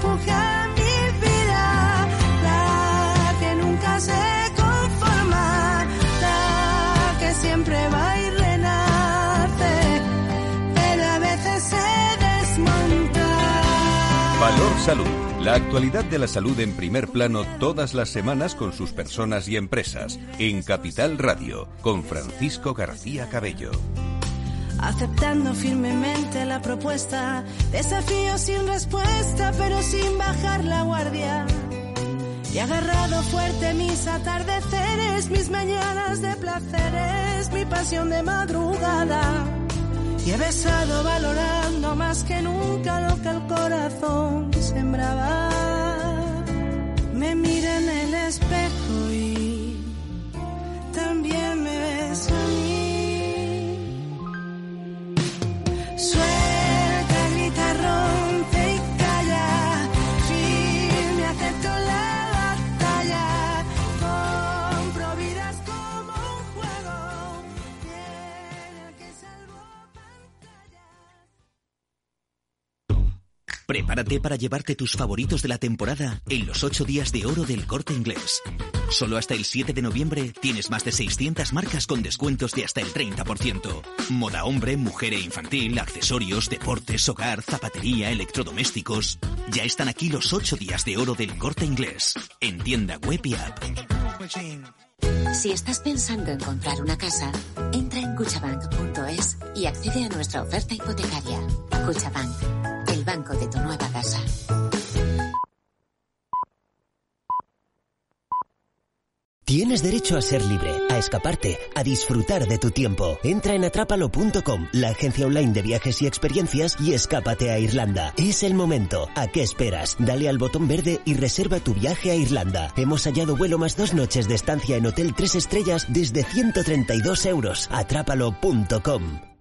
Speaker 3: Salud. La actualidad de la salud en primer plano todas las semanas con sus personas y empresas. En Capital Radio, con Francisco García Cabello.
Speaker 18: Aceptando firmemente la propuesta, desafío sin respuesta, pero sin bajar la guardia. Y agarrado fuerte mis atardeceres, mis mañanas de placeres, mi pasión de madrugada. Y he besado valorando más que nunca lo que el corazón sembraba. Me mira en el espejo y también me beso a mí. Suelta, grita, rompe y calla, firme, acepto la batalla, compro vidas como un juego, en el que salvo.
Speaker 19: Prepárate para llevarte tus favoritos de la temporada en los ocho días de oro del Corte Inglés. Solo hasta el siete de noviembre tienes más de seiscientas marcas con descuentos de hasta el treinta por ciento. Moda hombre, mujer e infantil, accesorios, deportes, hogar, zapatería, electrodomésticos. Ya están aquí los ocho días de oro del Corte Inglés. En tienda web y app.
Speaker 20: Si estás pensando en comprar una casa, entra en cuchabank punto es y accede a nuestra oferta hipotecaria. Cuchabank, el banco de tu nueva casa.
Speaker 21: Tienes derecho a ser libre, a escaparte, a disfrutar de tu tiempo. Entra en atrápalo punto com, la agencia online de viajes y experiencias, y escápate a Irlanda. Es el momento. ¿A qué esperas? Dale al botón verde y reserva tu viaje a Irlanda. Hemos hallado vuelo más dos noches de estancia en hotel tres estrellas desde ciento treinta y dos euros. atrápalo punto com.